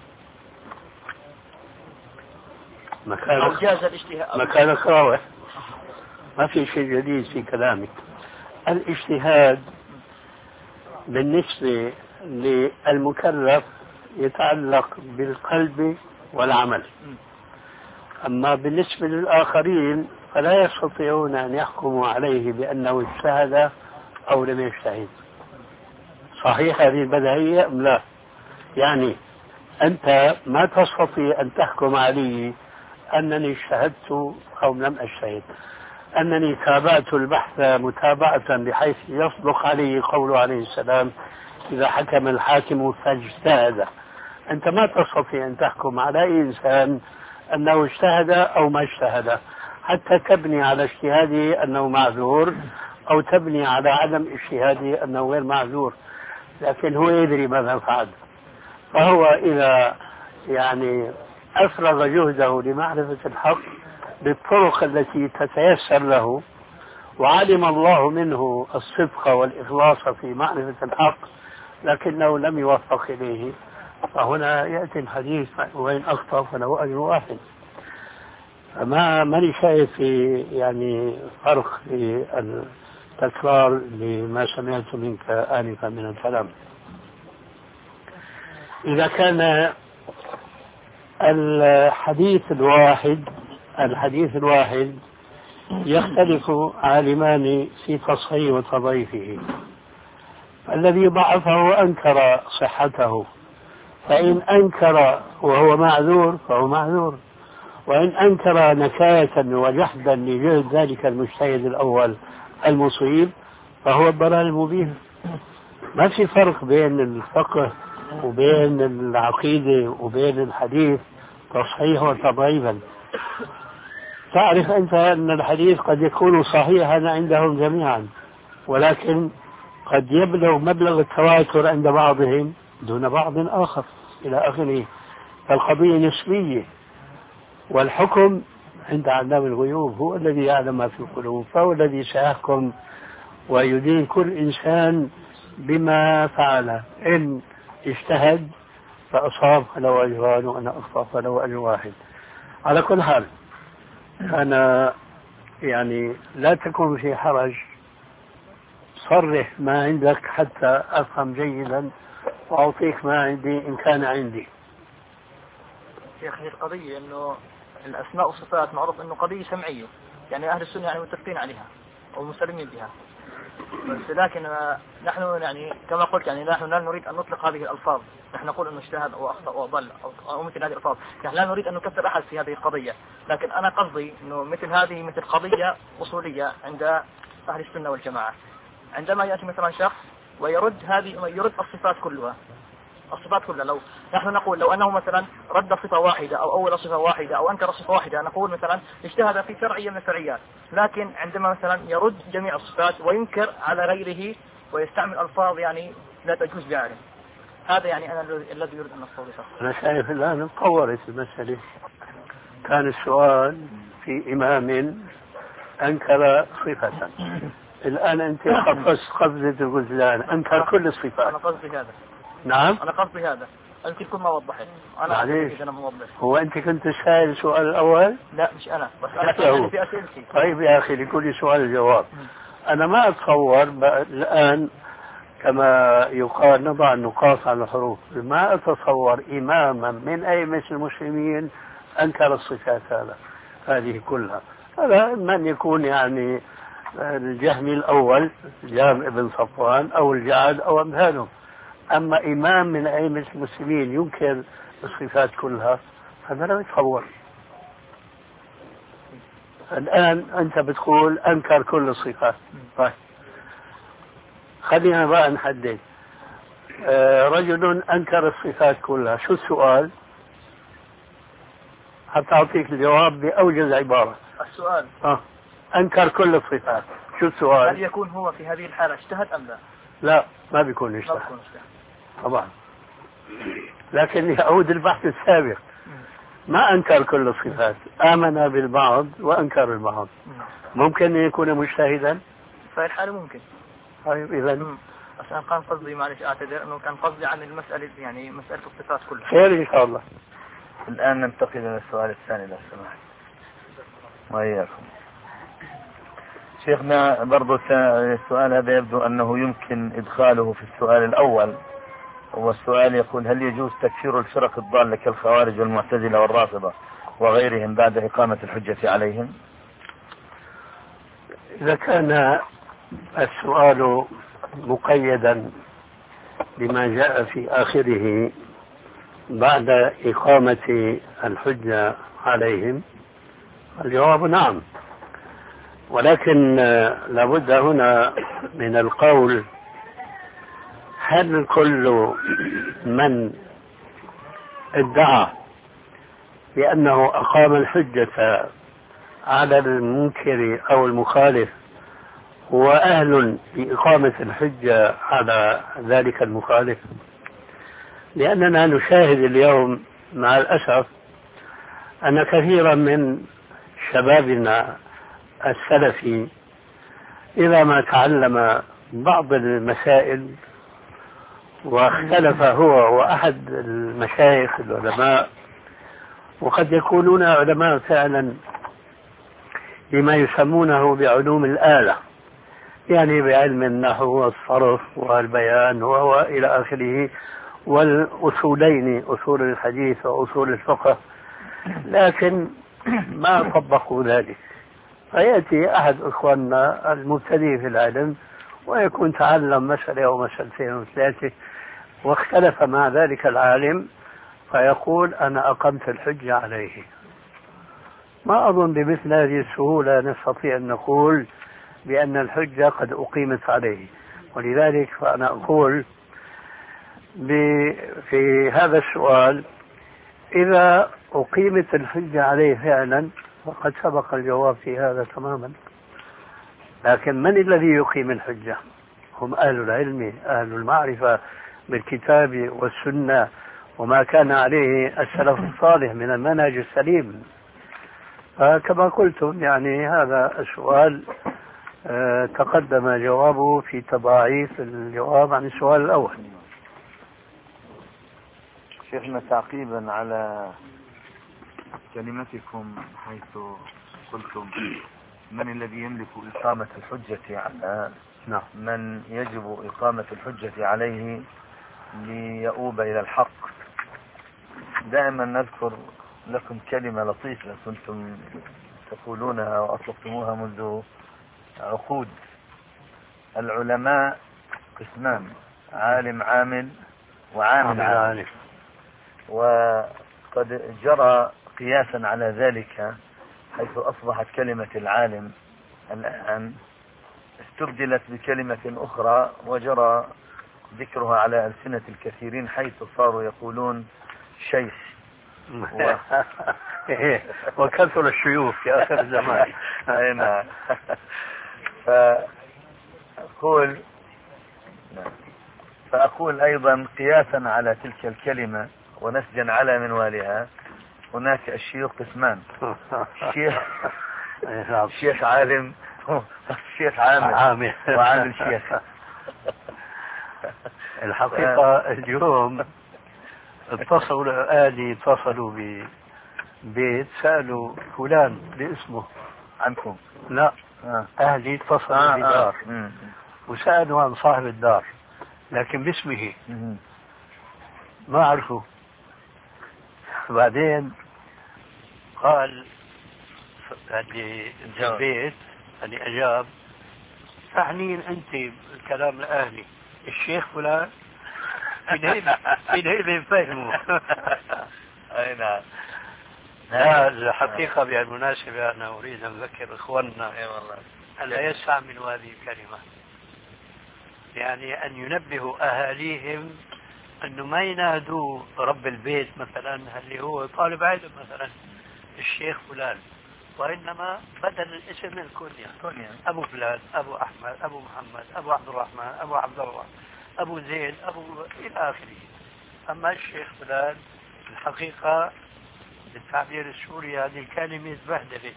أو جاز الاجتهاد؟ مكانك راوح، ما في شيء جديد في كلامك. الاجتهاد بالنسبة للمكلف يتعلق بالقلب والعمل، أما بالنسبة للآخرين فلا يستطيعون أن يحكموا عليه بأنه اجتهد أو لم يجتهد. صحيح هذه البديهية أم لا؟ يعني أنت ما تستطيع أن تحكم علي أنني اجتهدت أو لم أجتهد، أنني تابعت البحث متابعة بحيث يصدق عليه قوله عليه السلام إذا حكم الحاكم فاجتهد. أنت ما تستطيع أن تحكم على إنسان أنه اجتهد أو ما اجتهد، حتى تبني على اجتهاده أنه معذور أو تبني على عدم اجتهاده أنه غير معذور، لكن هو يدري ماذا فعل. فهو إذا يعني أفرغ جهده لمعرفة الحق بالطرق التي تتيسر له، وعلم الله منه الصدق والإخلاص في معرفة الحق لكنه لم يوفق إليه، فهنا يأتي الحديث وين أخطأ فله أجر واحد. فما ماني شايف في يعني فرق في التكرار لما سمعت منك آنفا من الكلام. إذا كان الحديث الواحد الحديث الواحد يختلف عالمان في تصحيح وتضعيفه، الذي ضعفه أنكر صحته، فإن أنكر وهو معذور فهو معذور، وإن أنكر نكاية وجحدا لجهد ذلك المجتهد الأول المصيب فهو الضلال المبين. ما في فرق بين الفقه وبين العقيدة وبين الحديث تصحيح وتضعيفا. تعرف أنت أن الحديث قد يكون صحيحا عندهم جميعا، ولكن قد يبلغ مبلغ التواتر عند بعضهم دون بعض آخر إلى آخره. فالقضية نسبية، والحكم عند علام الغيوب هو الذي يعلم ما في القلوب، فهو الذي سيحكم ويدين كل إنسان بما فعل. إن اجتهد فأصاب فله أجران، وأنا أخطأ فله أجر واحد. على كل حال أنا يعني لا تكون في حرج، صرح ما عندك حتى أفهم جيدا وأعطيك ما عندي إن كان عندي. يا أخي القضية إنه الأسماء والصفات معروف إنه قضية سمعية، يعني أهل السنة يعني متفقين عليها ومسلمين بها، بس لكن نحن يعني كما قلت يعني نحن لا نريد أن نطلق هذه الألفاظ، نحن نقول أنه اجتهد أو أخطأ أو ضل أو مثل هذه الألفاظ، نحن لا نريد أن نكفر أحد في هذه القضية، لكن أنا قصدي أنه مثل هذه مثل قضية أصولية عند أهل السنة والجماعة، عندما يأتي مثلا شخص ويرد هذه يرد الصفات كلها الصفات كلها، لو نحن نقول لو أنه مثلا رد صفة واحدة أو أول صفة واحدة أو أنكر صفة واحدة نقول مثلا اجتهد في فرعية من الفرعيات، لكن عندما مثلا يرد جميع الصفات وينكر على غيره ويستعمل ألفاظ يعني لا تجوز بعالم، هذا يعني أنا الذي يريد أن نستوضحه. أنا شايف الآن تطورت المسألة. كان السؤال في إمام أنكر صفة، الآن أنت قفزت قفزة الغزلان أنكر كل الصفات. أنا قصدي هذا. نعم أنا قصدي هذا، أنت كل ما وضحت أنا معليش. أنا موضح. هو أنت كنت سائل السؤال الأول؟ لا مش أنا، بس أنا في, في أسئلتي. طيب يا أخي لكل سؤال جواب. أنا ما أتصور الآن كما يقال نضع النقاط على الحروف، ما أتصور إماما من أئمة المسلمين أنكر الصفات هذا هذه كلها. هذا من يكون يعني الجهمي الأول جهم ابن صفوان أو الجعد أو أمثاله، أما إمام من أئمة المسلمين ينكر الصفات كلها هذا لا يتصور. الآن أنت بتقول أنكر كل الصفات. طيب خلينا بقى نحدد. آه رجل أنكر الصفات كلها، شو السؤال؟ حتى أعطيك الجواب بأوجز عبارة. السؤال آه. أنكر كل الصفات، شو السؤال؟ هل يكون هو في هذه الحالة اجتهد أم لا؟ لا ما بيكون اجتهد. ما بيكون اجتهد طبعا. لكن يعود البحث السابق، ما أنكر كل الصفات، آمن بالبعض وأنكر البعض. ممكن أن يكون مجتهدا؟ في الحالة ممكن. طيب إذا بس أنا كان قصدي، معلش أعتذر، أنه كان قصدي عن المسألة، يعني مسألة الصفات كلها. خير إن شاء الله. الآن ننتقل إلى السؤال الثاني لو سمحت. وإياكم. شيخنا برضو السؤال هذا يبدو أنه يمكن إدخاله في السؤال الأول، والسؤال يقول: هل يجوز تكفير الفرق الضالة كالخوارج والمعتزلة والرافضة وغيرهم بعد إقامة الحجة عليهم؟ إذا كان السؤال مقيدا بما جاء في آخره بعد إقامة الحجة عليهم، الجواب نعم، ولكن لابد هنا من القول: هل كل من ادعى بأنه أقام الحجة على المنكر أو المخالف هو أهل بإقامة الحجة على ذلك المخالف؟ لأننا نشاهد اليوم مع الأسف أن كثيرا من شبابنا السلفي إذا ما تعلم بعض المسائل واختلف هو وأحد المشايخ العلماء، وقد يكونون علماء فعلا بما يسمونه بعلوم الآلة، يعني بعلم النحو والصرف والبيان وهو إلى آخره، والأصولين، أصول الحديث وأصول الفقه، لكن ما طبقوا ذلك. فيأتي أحد إخواننا المبتدئ في العلم ويكون تعلم مسألة أو مسألتين أو ثلاثة واختلف مع ذلك العالم فيقول: أنا أقمت الحجة عليه. ما أظن بمثل هذه السهولة نستطيع أن نقول بأن الحجة قد أقيمت عليه. ولذلك فأنا أقول في هذا السؤال: إذا أقيمت الحجة عليه فعلا فقد سبق الجواب في هذا تماما. لكن من الذي يقيم الحجة؟ هم أهل العلم، أهل المعرفة بالكتاب والسنة وما كان عليه السلف الصالح من المنهج السليم. فكما قلتم يعني هذا السؤال آه تقدم جوابه في تضاعيف الجواب عن السؤال الأول. شيخنا تعقيبا على كلمتكم حيث قلتم: من الذي يملك إقامة الحجة على نعم. من يجب إقامة الحجة عليه ليؤوب إلى الحق، دائما نذكر لكم كلمة لطيفة كنتم تقولونها وأطلقتموها منذ عقود: العلماء قسمان، عالم عامل وعامل عامل. وقد جرى قياسا على ذلك حيث أصبحت كلمة العالم الآن استبدلت بكلمة أخرى وجرى ذكرها على ألسنة الكثيرين حيث صاروا يقولون شيخ و... وكثر الشيوخ في آخر الزمان. نعم. فأقول فأقول أيضا قياسا على تلك الكلمة ونسجا على منوالها: هناك الشيوخ قسمان، شيخ شيخ عالم، شيخ عامل وعامل شيخ. الحقيقة اليوم اتصلوا آلي اتصلوا ببيت سألوا فلان باسمه عنكم؟ لا آه. أهلي اتصلوا آه بدار آه. وسألوا عن صاحب الدار لكن باسمه مم. ما عرفوا. بعدين قال اللي البيت اللي أجاب: تعنين أنت الكلام الأهلي الشيخ فلان؟ في نهيب فهموا. أي نعم. لا الحقيقة بالمناسبة أنا أريد أن أذكر إخواننا أن لا يستعملوا هذه الكلمة، يعني أن ينبهوا أهاليهم أنه ما ينادوا رب البيت مثلا اللي هو طالب علم مثلا الشيخ فلان، وإنما بدل الاسم الكنية: أبو فلان، أبو أحمد، أبو محمد، أبو عبد الرحمن، أبو عبد الله، أبو زيد، أبو إلى آخره. أما الشيخ فلان الحقيقة بالتعبير السوري هذه الكلمة بهدلت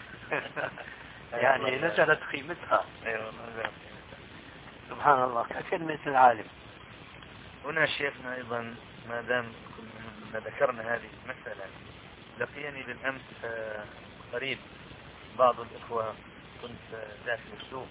يعني نزلت قيمتها. سبحان الله ككلمة العالم. هنا شيخنا أيضا ما دام كنا ذكرنا هذه المسألة، لقيني بالأمس قريب بعض الإخوة كنت داخل السوق،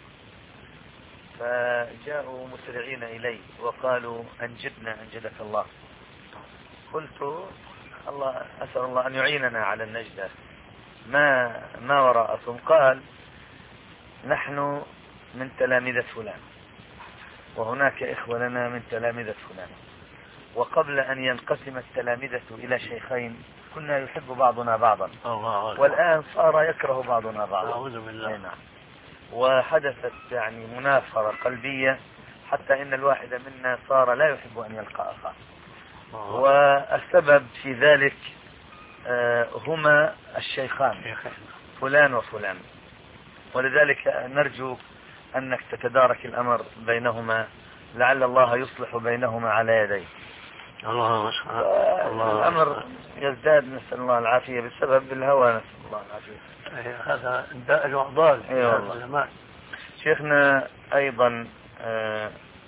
فجاءوا مسرعين إلي وقالوا أنجدنا أنجدك الله. قلت الله أسأل الله أن يعيننا على النجدة، ما ما وراءكم؟ قال نحن من تلامذة فلان، وهناك إخوة لنا من تلامذة فلان، وقبل أن ينقسم التلامذة إلى شيخين كنا يحب بعضنا بعضا، والآن صار يكره بعضنا بعضا. أعوذ بالله. نعم. وحدثت يعني منافرة قلبية حتى إن الواحد منا صار لا يحب أن يلقى أخاه، والسبب في ذلك هما الشيخان فلان وفلان، ولذلك نرجو أنك تتدارك الأمر بينهما، لعل الله يصلح بينهما على يديه. الله الأمر يزداد، نسأل الله العافية، بسبب الهوى، نسأل الله العافية. هذا داء العضال. أيوة. شيخنا أيضا آه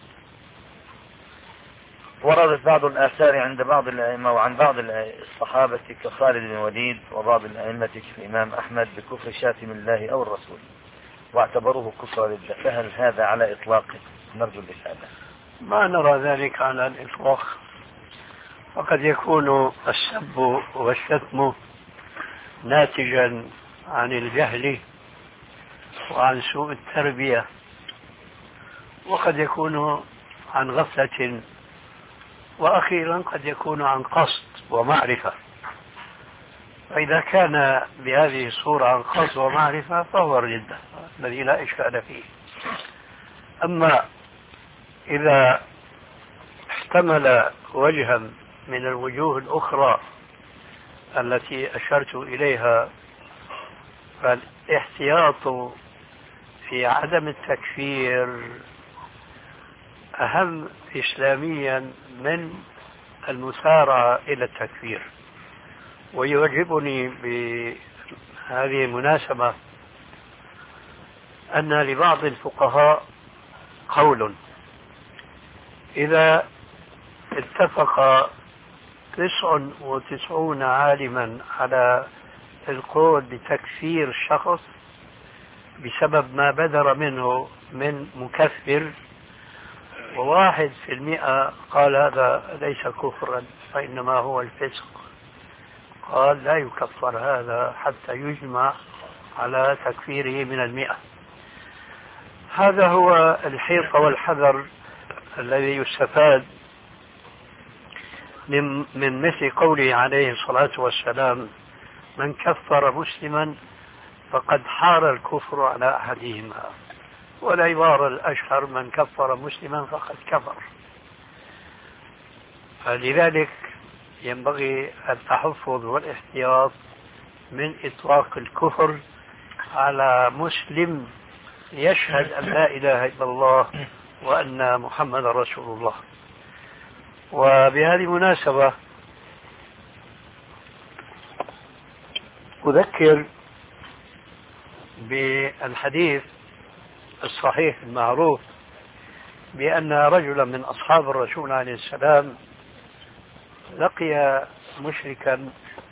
وردت بعض الآثار عند بعض الأئمة وعن بعض الصحابة كخالد بن وليد وبعض الأئمة كالإمام أحمد بكفر شاتم الله أو الرسول، واعتبروه كفر ردة، فهل هذا على إطلاقه؟ نرجو الإفادة. ما نرى ذلك على الإطلاق، وقد يكون السب والشتم ناتجا عن الجهل وعن سوء التربية، وقد يكون عن غفلة، وأخيرا قد يكون عن قصد ومعرفة. فإذا كان بهذه الصورة عن قصد ومعرفة فهو الردة الذي لا إشكال فيه. أما إذا احتمل وجها من الوجوه الأخرى التي أشرت إليها، فالاحتياط في عدم التكفير أهم إسلاميا من المسارعة إلى التكفير. ويعجبني بهذه المناسبة أن لبعض الفقهاء قول: إذا اتفق تسع وتسعون عالما على القول بتكفير شخص بسبب ما بدر منه من مكفر، وواحد في المئة قال هذا ليس كفرا فإنما هو الفسق، قال لا يكفر هذا حتى يجمع على تكفيره من المئة. هذا هو الحيطة والحذر الذي يستفاد من مثل قوله عليه الصلاة والسلام: من كفر مسلما فقد حار الكفر على أحدهما. والعبارة الأشهر: من كفر مسلما فقد كفر. فلذلك ينبغي التحفظ والاحتياط من إطلاق الكفر على مسلم يشهد أن لا إله إلا الله وأن محمد رسول الله. وبهذه المناسبة أذكر بالحديث الصحيح المعروف بأن رجلا من أصحاب الرسول عليه السلام لقي مشركا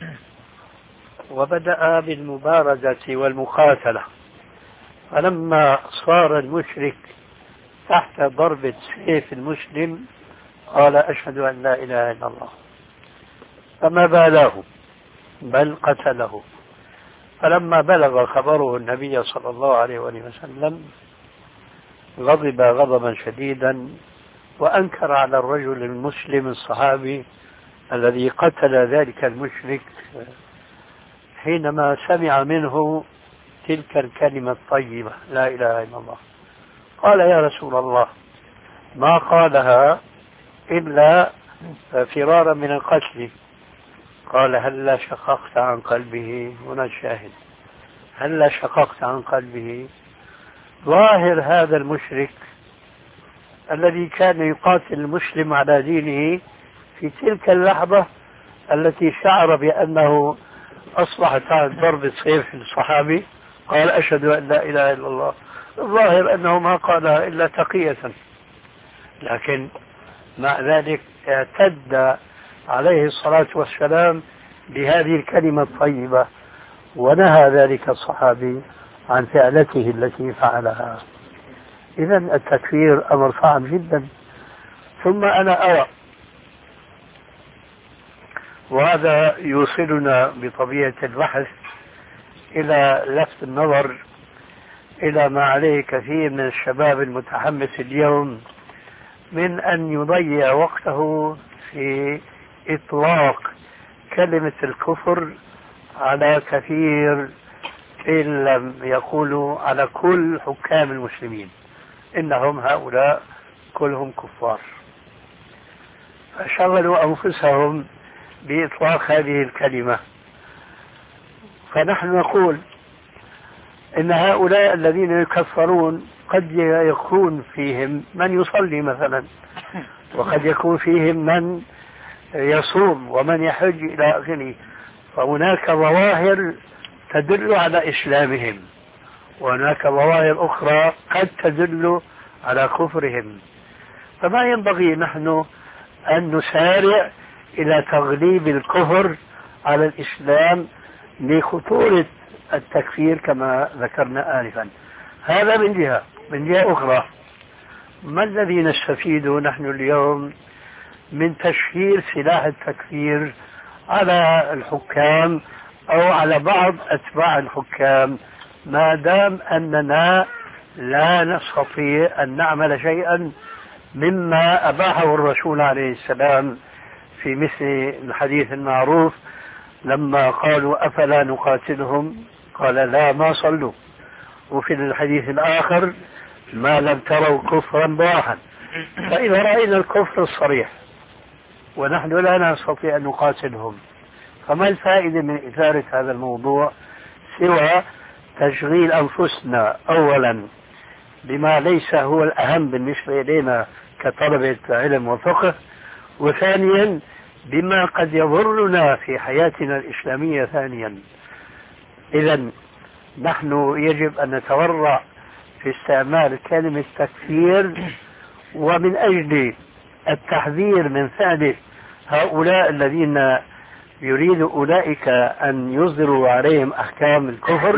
وبدأ بالمبارزة والمقاتلة، فلما صار المشرك تحت ضربة سيف المسلم قال: أشهد أن لا إله إلا الله، فما بالاه بل قتله. فلما بلغ خبره النبي صلى الله عليه وسلم غضب غضبا شديدا وأنكر على الرجل المسلم الصحابي الذي قتل ذلك المشرك حينما سمع منه تلك الكلمة الطيبة لا إله إلا الله. قال: يا رسول الله، ما قالها إلا فرارا من القتل. قال: هل شققت عن قلبه؟ هنا الشاهد: هل شققت عن قلبه؟ ظاهر هذا المشرك الذي كان يقاتل المسلم على دينه في تلك اللحظة التي شعر بأنه أصبح تحت ضرب سيف الصحابي قال أشهد أن لا إله إلا الله. الظاهر أنه ما قالها إلا تقية، لكن مع ذلك اعتد عليه الصلاة والسلام بهذه الكلمة الطيبة، ونهى ذلك الصحابي عن فعلته التي فعلها. إذا التكفير أمر صعب جدا. ثم أنا أرى، وهذا يوصلنا بطبيعة البحث إلى لفت النظر إلى ما عليه كثير من الشباب المتحمس اليوم من أن يضيع وقته في إطلاق كلمة الكفر على كثير، إن لم يقولوا على كل حكام المسلمين، إنهم هؤلاء كلهم كفار، فشغلوا أنفسهم بإطلاق هذه الكلمة. فنحن نقول إن هؤلاء الذين يكفرون قد يكون فيهم من يصلي مثلا، وقد يكون فيهم من يصوم ومن يحج إلى آخره، فهناك ظواهر تدل على إسلامهم، وهناك ظواهر أخرى قد تدل على كفرهم. فما ينبغي نحن أن نسارع إلى تغليب الكفر على الإسلام لخطورة التكفير كما ذكرنا آنفا. هذا من جهة. من جهة أخرى، ما الذي نستفيده نحن اليوم من تشهير سلاح التكفير على الحكام أو على بعض أتباع الحكام، ما دام أننا لا نستطيع أن نعمل شيئا مما أباحه الرسول عليه السلام في مثل الحديث المعروف لما قالوا أفلا نقاتلهم قال لا ما صلوا، وفي الحديث الآخر ما لم تروا كفرا بواحا. فإذا رأينا الكفر الصريح ونحن لا نستطيع أن نقاتلهم، فما الفائدة من إثارة هذا الموضوع سوى تشغيل أنفسنا أولا بما ليس هو الأهم بالنسبة إلينا كطلبة علم وفقه، وثانيا بما قد يضرنا في حياتنا الإسلامية ثانيا. إذا نحن يجب أن نتورع في استعمال كلمة تكفير، ومن أجل التحذير من فعل هؤلاء الذين يريد أولئك أن يصدروا عليهم أحكام الكفر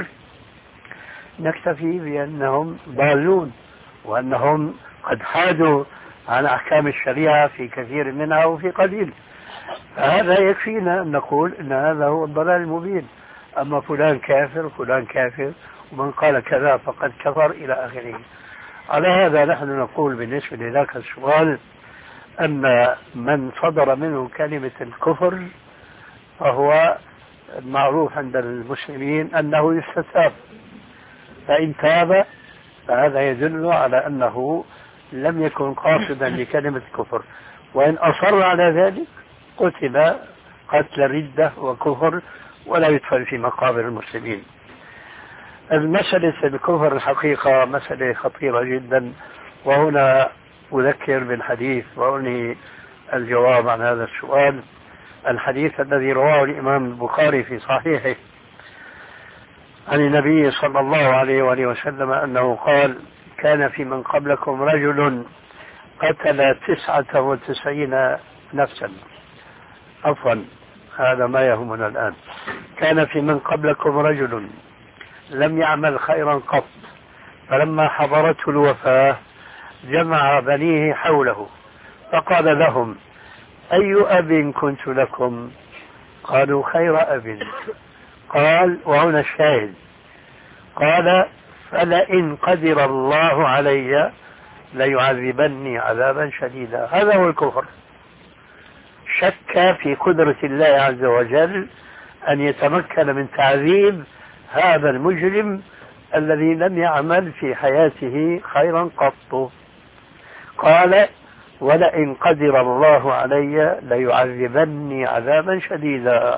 نكتفي بأنهم ضالون، وأنهم قد حادوا عن أحكام الشريعة في كثير منها وفي قليل. هذا يكفينا أن نقول أن هذا هو الضلال المبين. أما فلان كافر فلان كافر ومن قال كذا فقد كفر إلى آخره. على هذا نحن نقول بالنسبة لذاك السؤال أن من صدر منه كلمة الكفر فهو معروف عند المسلمين أنه يستتاب، فإن تاب فهذا يدل على أنه لم يكن قاصدا لكلمة الكفر، وإن أصر على ذلك قتل قتل ردة وكفر ولا يدخل في مقابر المسلمين. المسألة الكفر الحقيقة مسألة خطيرة جدا، وهنا أذكر بالحديث وأنهي الجواب عن هذا السؤال. الحديث الذي رواه الإمام البخاري في صحيحه عن النبي صلى الله عليه وآله وسلم أنه قال كان في من قبلكم رجل قتل تسعة وتسعين نفسا، عفوا هذا ما يهمنا الآن. كان في من قبلكم رجل لم يعمل خيرا قط، فلما حضرته الوفاة جمع بنيه حوله فقال لهم أي أب كنت لكم؟ قالوا خير أب. قال وهنا الشاهد، قال فلئن قدر الله علي ليعذبني عذابا شديدا. هذا هو الكفر، شك في قدرة الله عز وجل أن يتمكن من تعذيب هذا المجرم الذي لم يعمل في حياته خيرا قط. قال ولئن قدر الله علي ليعذبني عذابا شديدا.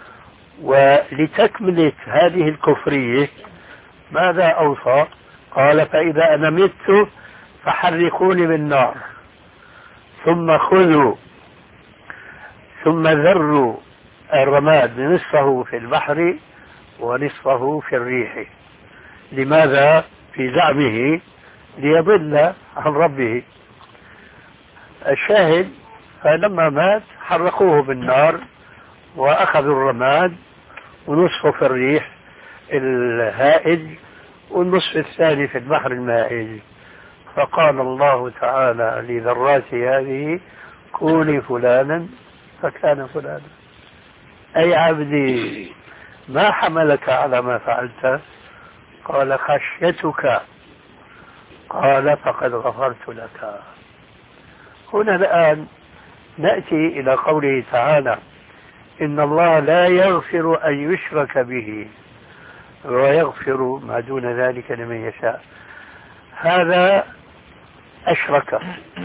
ولتكملة هذه الكفرية ماذا أوصى؟ قال فإذا أنا مت فحرقوني بالنار ثم خذوا ثم ذروا الرماد نصفه في البحر ونصفه في الريح. لماذا؟ في زعمه ليضل عن ربه. الشاهد فلما مات حرقوه بالنار وأخذوا الرماد ونصفه في الريح الهائج والنصف الثاني في البحر المائج. فقال الله تعالى لذرات هذه كوني فلانا فكان فلانا. أي عبدي ما حملك على ما فعلت؟ قال خشيتك. قال فقد غفرت لك. هنا الآن نأتي إلى قوله تعالى إن الله لا يغفر أن يشرك به ويغفر ما دون ذلك لمن يشاء. هذا أشرك.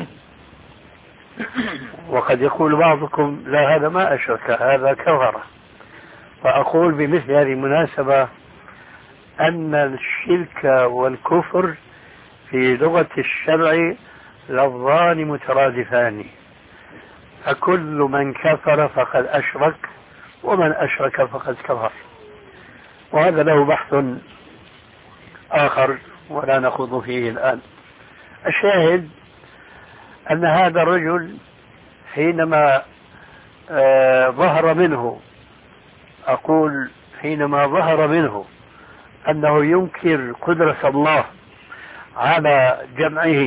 وقد يقول بعضكم لا هذا ما أشرك هذا كفر. فأقول بمثل هذه المناسبة أن الشرك والكفر في لغة الشرع لفظان مترادفان، فكل من كفر فقد أشرك ومن أشرك فقد كفر. وهذا له بحث آخر ولا نخوض فيه الآن. الشاهد أن هذا الرجل حينما آه ظهر منه، أقول حينما ظهر منه أنه ينكر قدرة الله على جمعه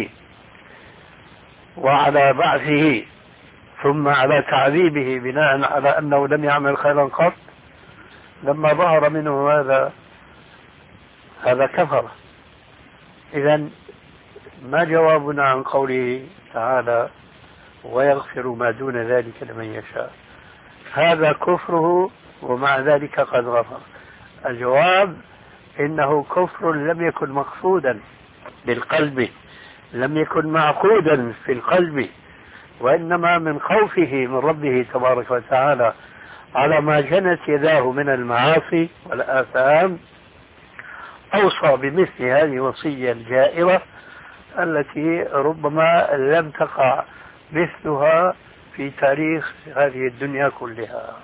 وعلى بعثه ثم على تعذيبه بناء على أنه لم يعمل خيرا قط، لما ظهر منه هذا هذا كفر. إذن ما جوابنا عن قوله تعالى ويغفر ما دون ذلك لمن يشاء؟ هذا كفره ومع ذلك قد غفر. الجواب إنه كفر لم يكن مقصودا بالقلب، لم يكن معقودا في القلب، وإنما من خوفه من ربه تبارك وتعالى على ما جنت يداه من المعاصي والآثام أوصى بمثل هذه الوصية الجائرة التي ربما لم تقع مثلها في تاريخ هذه الدنيا كلها.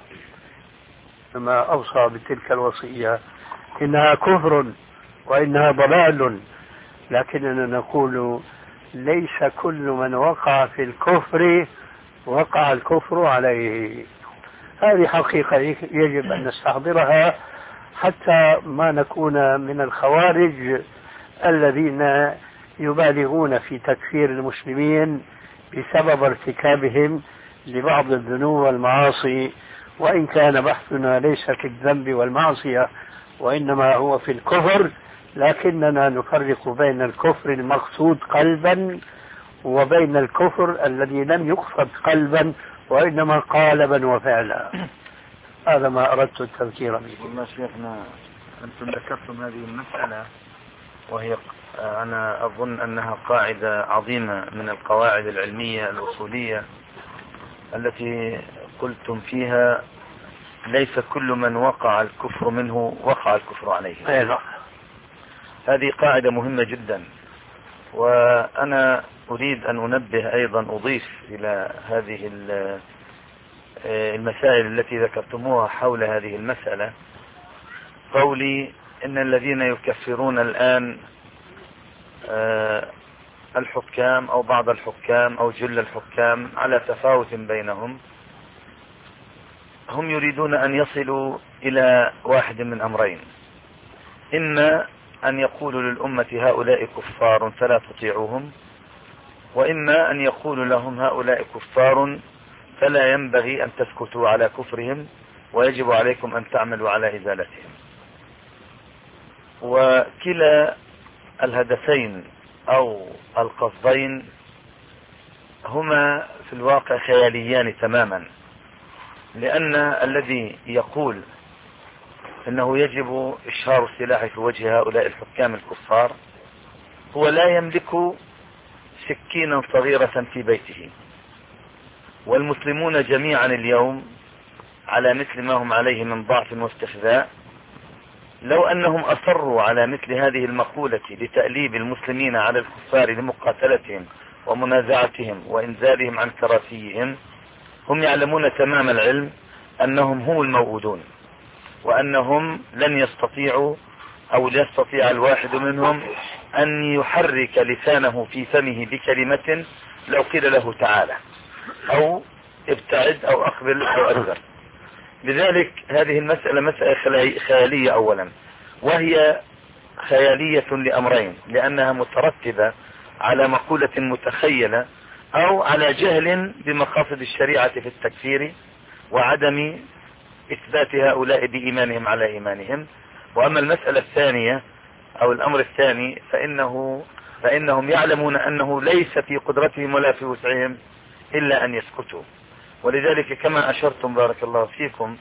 لما أوصى بتلك الوصية إنها كفر وإنها ضلال، لكننا نقول ليس كل من وقع في الكفر وقع الكفر عليه. هذه حقيقة يجب أن نستحضرها حتى ما نكون من الخوارج الذين يبالغون في تكفير المسلمين بسبب ارتكابهم لبعض الذنوب والمعاصي، وإن كان بحثنا ليس في الذنب والمعصية وإنما هو في الكفر، لكننا نفرق بين الكفر المقصود قلبا وبين الكفر الذي لم يقصد قلبا وإنما قالبا وفعلا. هذا ما أردت التذكير به. والله شيخنا أنتم ذكرتم هذه المسألة وهي أنا أظن أنها قاعدة عظيمة من القواعد العلمية الأصولية التي قلتم فيها ليس كل من وقع الكفر منه وقع الكفر عليه. أيضا هذه قاعدة مهمة جدا، وأنا أريد أن أنبه أيضا أضيف إلى هذه المسائل التي ذكرتموها حول هذه المسألة قولي إن الذين يكفرون الآن الحكام أو بعض الحكام أو جل الحكام على تفاوت بينهم، هم يريدون أن يصلوا إلى واحد من أمرين: إما أن يقولوا للأمة هؤلاء كفار فلا تطيعوهم، وإما أن يقولوا لهم هؤلاء كفار فلا ينبغي أن تسكتوا على كفرهم ويجب عليكم أن تعملوا على إزالتهم. وكلا الهدفين أو القصدين هما في الواقع خياليان تماما، لأن الذي يقول إنه يجب إشهار السلاح في وجه هؤلاء الحكام الكفار هو لا يملك سكينا صغيرة في بيته، والمسلمون جميعا اليوم على مثل ما هم عليه من ضعف واستخذاء. لو أنهم أصروا على مثل هذه المقولة لتأليب المسلمين على الكفار لمقاتلتهم ومنازعتهم وإنزالهم عن كراسيهم هم يعلمون تمام العلم أنهم هم الموؤودون، وأنهم لن يستطيعوا أو لا يستطيع الواحد منهم أن يحرك لسانه في فمه بكلمة لو قيل له تعالى أو ابتعد أو أقبل أو أدبر. لذلك هذه المسألة مسألة خيالية أولا، وهي خيالية لأمرين: لأنها مترتبة على مقولة متخيلة أو على جهل بمقاصد الشريعة في التكفير وعدم إثبات هؤلاء بإيمانهم على إيمانهم. وأما المسألة الثانية أو الأمر الثاني فإنه فإنهم يعلمون أنه ليس في قدرتهم ولا في وسعهم إلا أن يسكتوا. ولذلك كما أشرتم بارك الله فيكم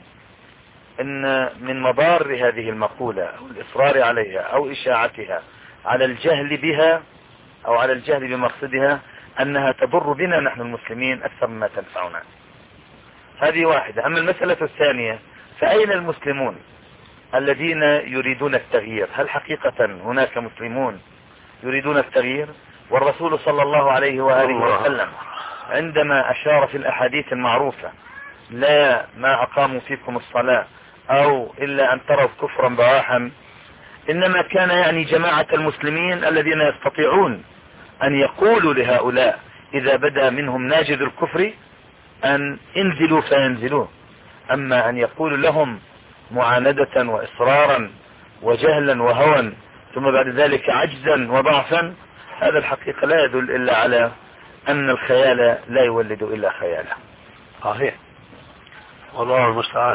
أن من مضار هذه المقولة أو الإصرار عليها أو إشاعتها على الجهل بها أو على الجهل بمقصدها أنها تضر بنا نحن المسلمين أكثر مما تنفعنا. هذه واحدة. أما المسألة الثانية فأين المسلمون الذين يريدون التغيير؟ هل حقيقة هناك مسلمون يريدون التغيير؟ والرسول صلى الله عليه وآله وسلم عندما أشار في الأحاديث المعروفة: لا ما أقاموا فيكم الصلاة أو إلا أن تروا كفرا بواحا، إنما كان يعني جماعة المسلمين الذين يستطيعون أن يقولوا لهؤلاء إذا بدا منهم ناجذ الكفر أن انزلوا فينزلوه. أما أن يقولوا لهم معاندة وإصرارا وجهلا وهوى ثم بعد ذلك عجزا وضعفا، هذا الحقيقة لا يدل إلا على أن الخيال لا يولد إلا خيالا. صحيح، والله المستعان.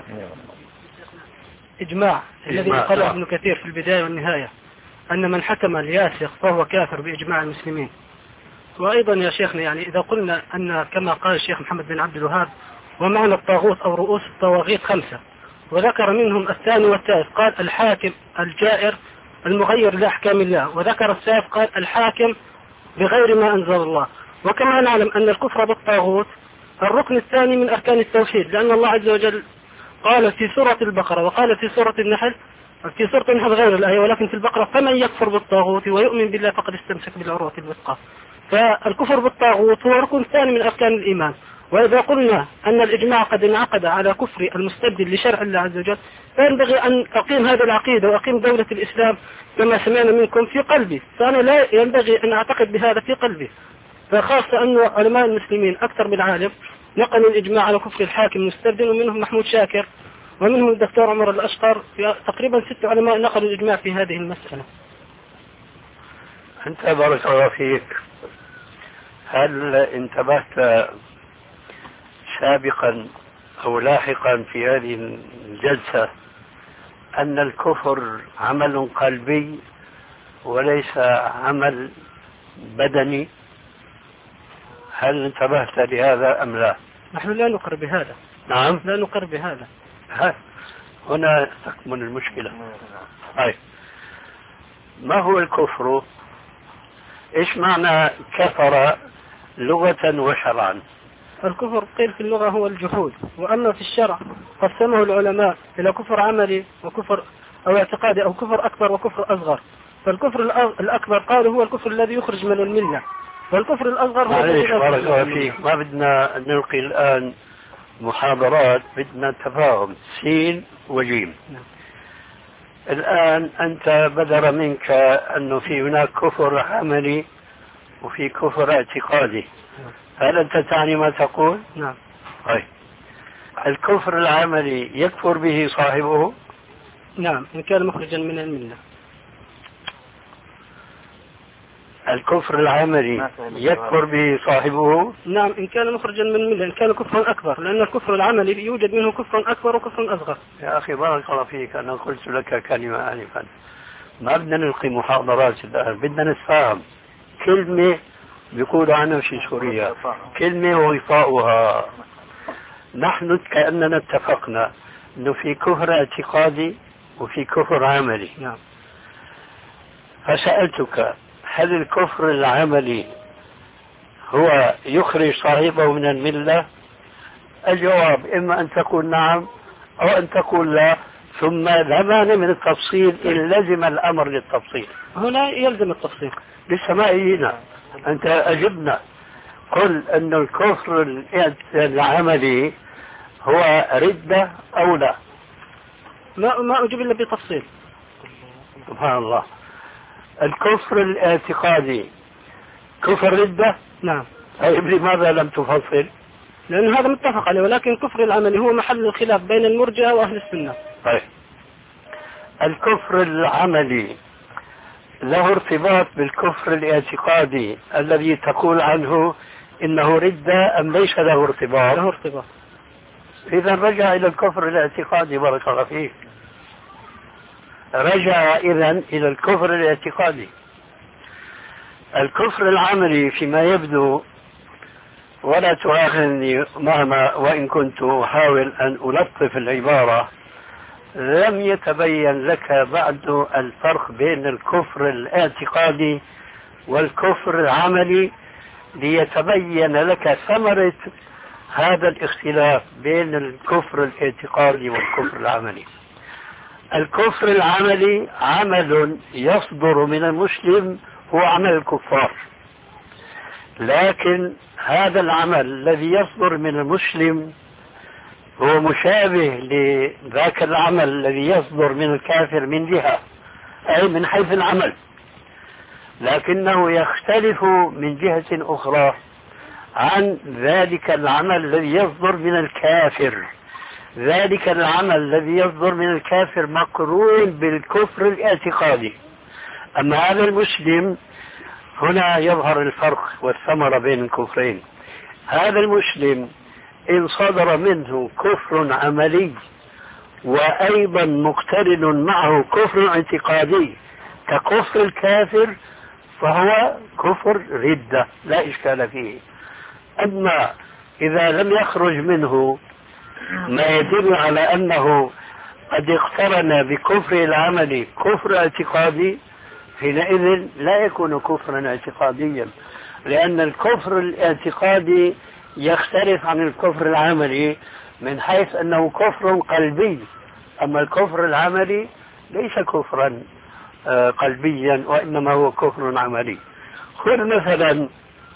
إجماع الذي قاله ابن كثير في البداية والنهاية أن من حكم الياسخ فهو كافر بإجماع المسلمين. وأيضا يا شيخنا يعني إذا قلنا أن كما قال الشيخ محمد بن عبد الوهاب: ومعنى الطاغوت أو رؤوس الطواغيت خمسة، وذكر منهم الثاني والثالث، قال الحاكم الجائر المغير لأحكام الله، وذكر الثالث قال الحاكم بغير ما أنزل الله. وكما نعلم أن الكفر بالطاغوت الركن الثاني من أركان التوحيد، لأن الله عز وجل قال في سورة البقرة وقال في سورة النحل، في سورة النحل غير الآية ولكن في البقرة: فمن يكفر بالطاغوت ويؤمن بالله فقد استمسك بالعروة الوثقى. فالكفر بالطاغوت هو ركن ثاني من أركان الإيمان. وإذا قلنا أن الإجماع قد انعقد على كفر المستبدل لشرع الله عز وجل، فينبغي أن أقيم هذه العقيدة وأقيم دولة الإسلام كما سمعنا منكم في قلبي، فأنا لا ينبغي أن أعتقد بهذا في قلبي. فخاصة أن علماء المسلمين أكثر من عالم نقلوا الإجماع على كفر الحاكم المستبدل، ومنهم محمود شاكر ومنهم الدكتور عمر الأشقر، تقريبا ست علماء نقلوا الإجماع في هذه المسألة. أنت بارك الله فيك، هل انتبهت سابقا أو لاحقا في هذه الجلسة أن الكفر عمل قلبي وليس عمل بدني؟ هل انتبهت لهذا أم لا؟ نحن لا نقر بهذا. نعم، لا نقر بهذا. هنا تكمن المشكلة. طيب، ما هو الكفر؟ إيش معنى كفر لغة وشرعا؟ الكفر قيل في اللغة هو الجحود، وأما في الشرع قسمه العلماء إلى كفر عملي وكفر أو اعتقادي أو كفر أكبر وكفر أصغر. فالكفر الأكبر قالوا هو الكفر الذي يخرج من الملة، والكفر الأصغر هو الذي بارك الله فيك، ما بدنا نلقي الآن محاضرات، بدنا تفاهم سين وجيم. نعم. الآن أنت بدر منك أنه في هناك كفر عملي وفي كفر اعتقادي. نعم. هل أنت تعني ما تقول؟ نعم. طيب، الكفر العملي يكفر به صاحبه؟ نعم، إن كان مخرجا من الملة. الكفر العملي يكفر به صاحبه؟ نعم، إن كان مخرجا من الملة، إن كان كفرا أكبر، لأن الكفر العملي يوجد منه كفر أكبر وكفر أصغر. يا أخي بارك الله فيك، أنا قلت لك كلمة آنفا، ما بدنا نلقي محاضرات الآن، بدنا نتفاهم. كلمة بيقولوا عنها في سوريا كلمة وغطاؤها. نحن كأننا اتفقنا أنه في كفر اعتقادي وفي كفر عملي. نعم. فسألتك هل الكفر العملي هو يخرج صاحبه من الملة؟ الجواب إما أن تقول نعم أو أن تقول لا، ثم لا مانع من التفصيل إن لزم الأمر للتفصيل. هنا يلزم التفصيل. لسه ما إينا، أنت أجبنا قل أن الكفر العملي هو ردة أو لا؟ ما ما أجيب إلا بتفصيل. سبحان الله. الكفر الاعتقادي كفر ردة؟ نعم. طيب لماذا لم تفصل؟ لأن هذا متفق عليه، ولكن الكفر العملي هو محل الخلاف بين المرجئة وأهل السنة. طيب الكفر العملي له ارتباط بالكفر الاعتقادي الذي تقول عنه إنه ردة أم ليس له ارتباط؟ له ارتباط. إذا رجع إلى الكفر الاعتقادي. بارك الله فيك. رجع إذا إلى الكفر الاعتقادي. الكفر العملي فيما يبدو، ولا تؤاخذني مهما وإن كنت أحاول أن ألطف العبارة، لم يتبين لك بعد الفرق بين الكفر الاعتقادي والكفر العملي ليتبين لك ثمرة هذا الاختلاف بين الكفر الاعتقادي والكفر العملي. الكفر العملي عمل يصدر من المسلم هو عمل الكفار، لكن هذا العمل الذي يصدر من المسلم هو مشابه لذاك العمل الذي يصدر من الكافر من جهة، أي من حيث العمل، لكنه يختلف من جهة أخرى عن ذلك العمل الذي يصدر من الكافر. ذلك العمل الذي يصدر من الكافر مقرون بالكفر الاعتقادي. أما هذا المسلم، هنا يظهر الفرق والثمرة بين الكفرين. هذا المسلم إن صدر منه كفر عملي وأيضا مقترن معه كفر اعتقادي ككفر الكافر فهو كفر ردة لا إشكال فيه. أما إذا لم يخرج منه ما يدل على أنه قد اقترن بكفر العمل كفر اعتقادي، حينئذ لا يكون كفرا اعتقاديا، لأن الكفر الاعتقادي يختلف عن الكفر العملي من حيث أنه كفر قلبي، أما الكفر العملي ليس كفرا قلبيا وإنما هو كفر عملي. خذ مثلا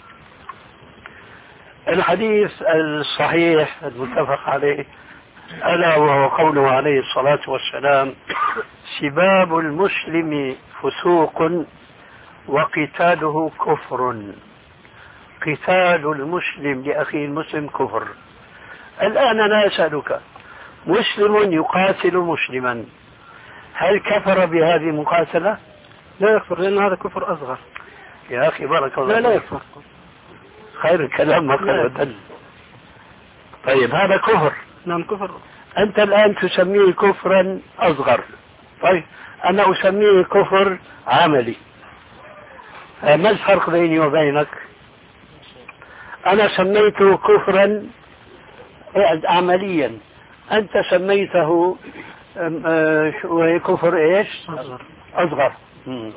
الحديث الصحيح المتفق عليه ألا وهو قوله عليه الصلاة والسلام: سباب المسلم فسوق وقتاله كفر. قتال المسلم لأخيه المسلم كفر. الآن أنا أسألك، مسلم يقاتل مسلما، هل كفر بهذه المقاتلة؟ لا يكفر، لأن هذا كفر أصغر. يا أخي بارك الله. لا لا يكفر. خير الكلام ما قل ودل. طيب هذا كفر. نعم كفر. أنت الآن تسميه كفرا أصغر، طيب أنا أسميه كفر عملي. ما الفرق بيني وبينك؟ أنا سميته كفرا عمليا، أنت سميته كفر إيش؟ أصغر. أصغر. مم.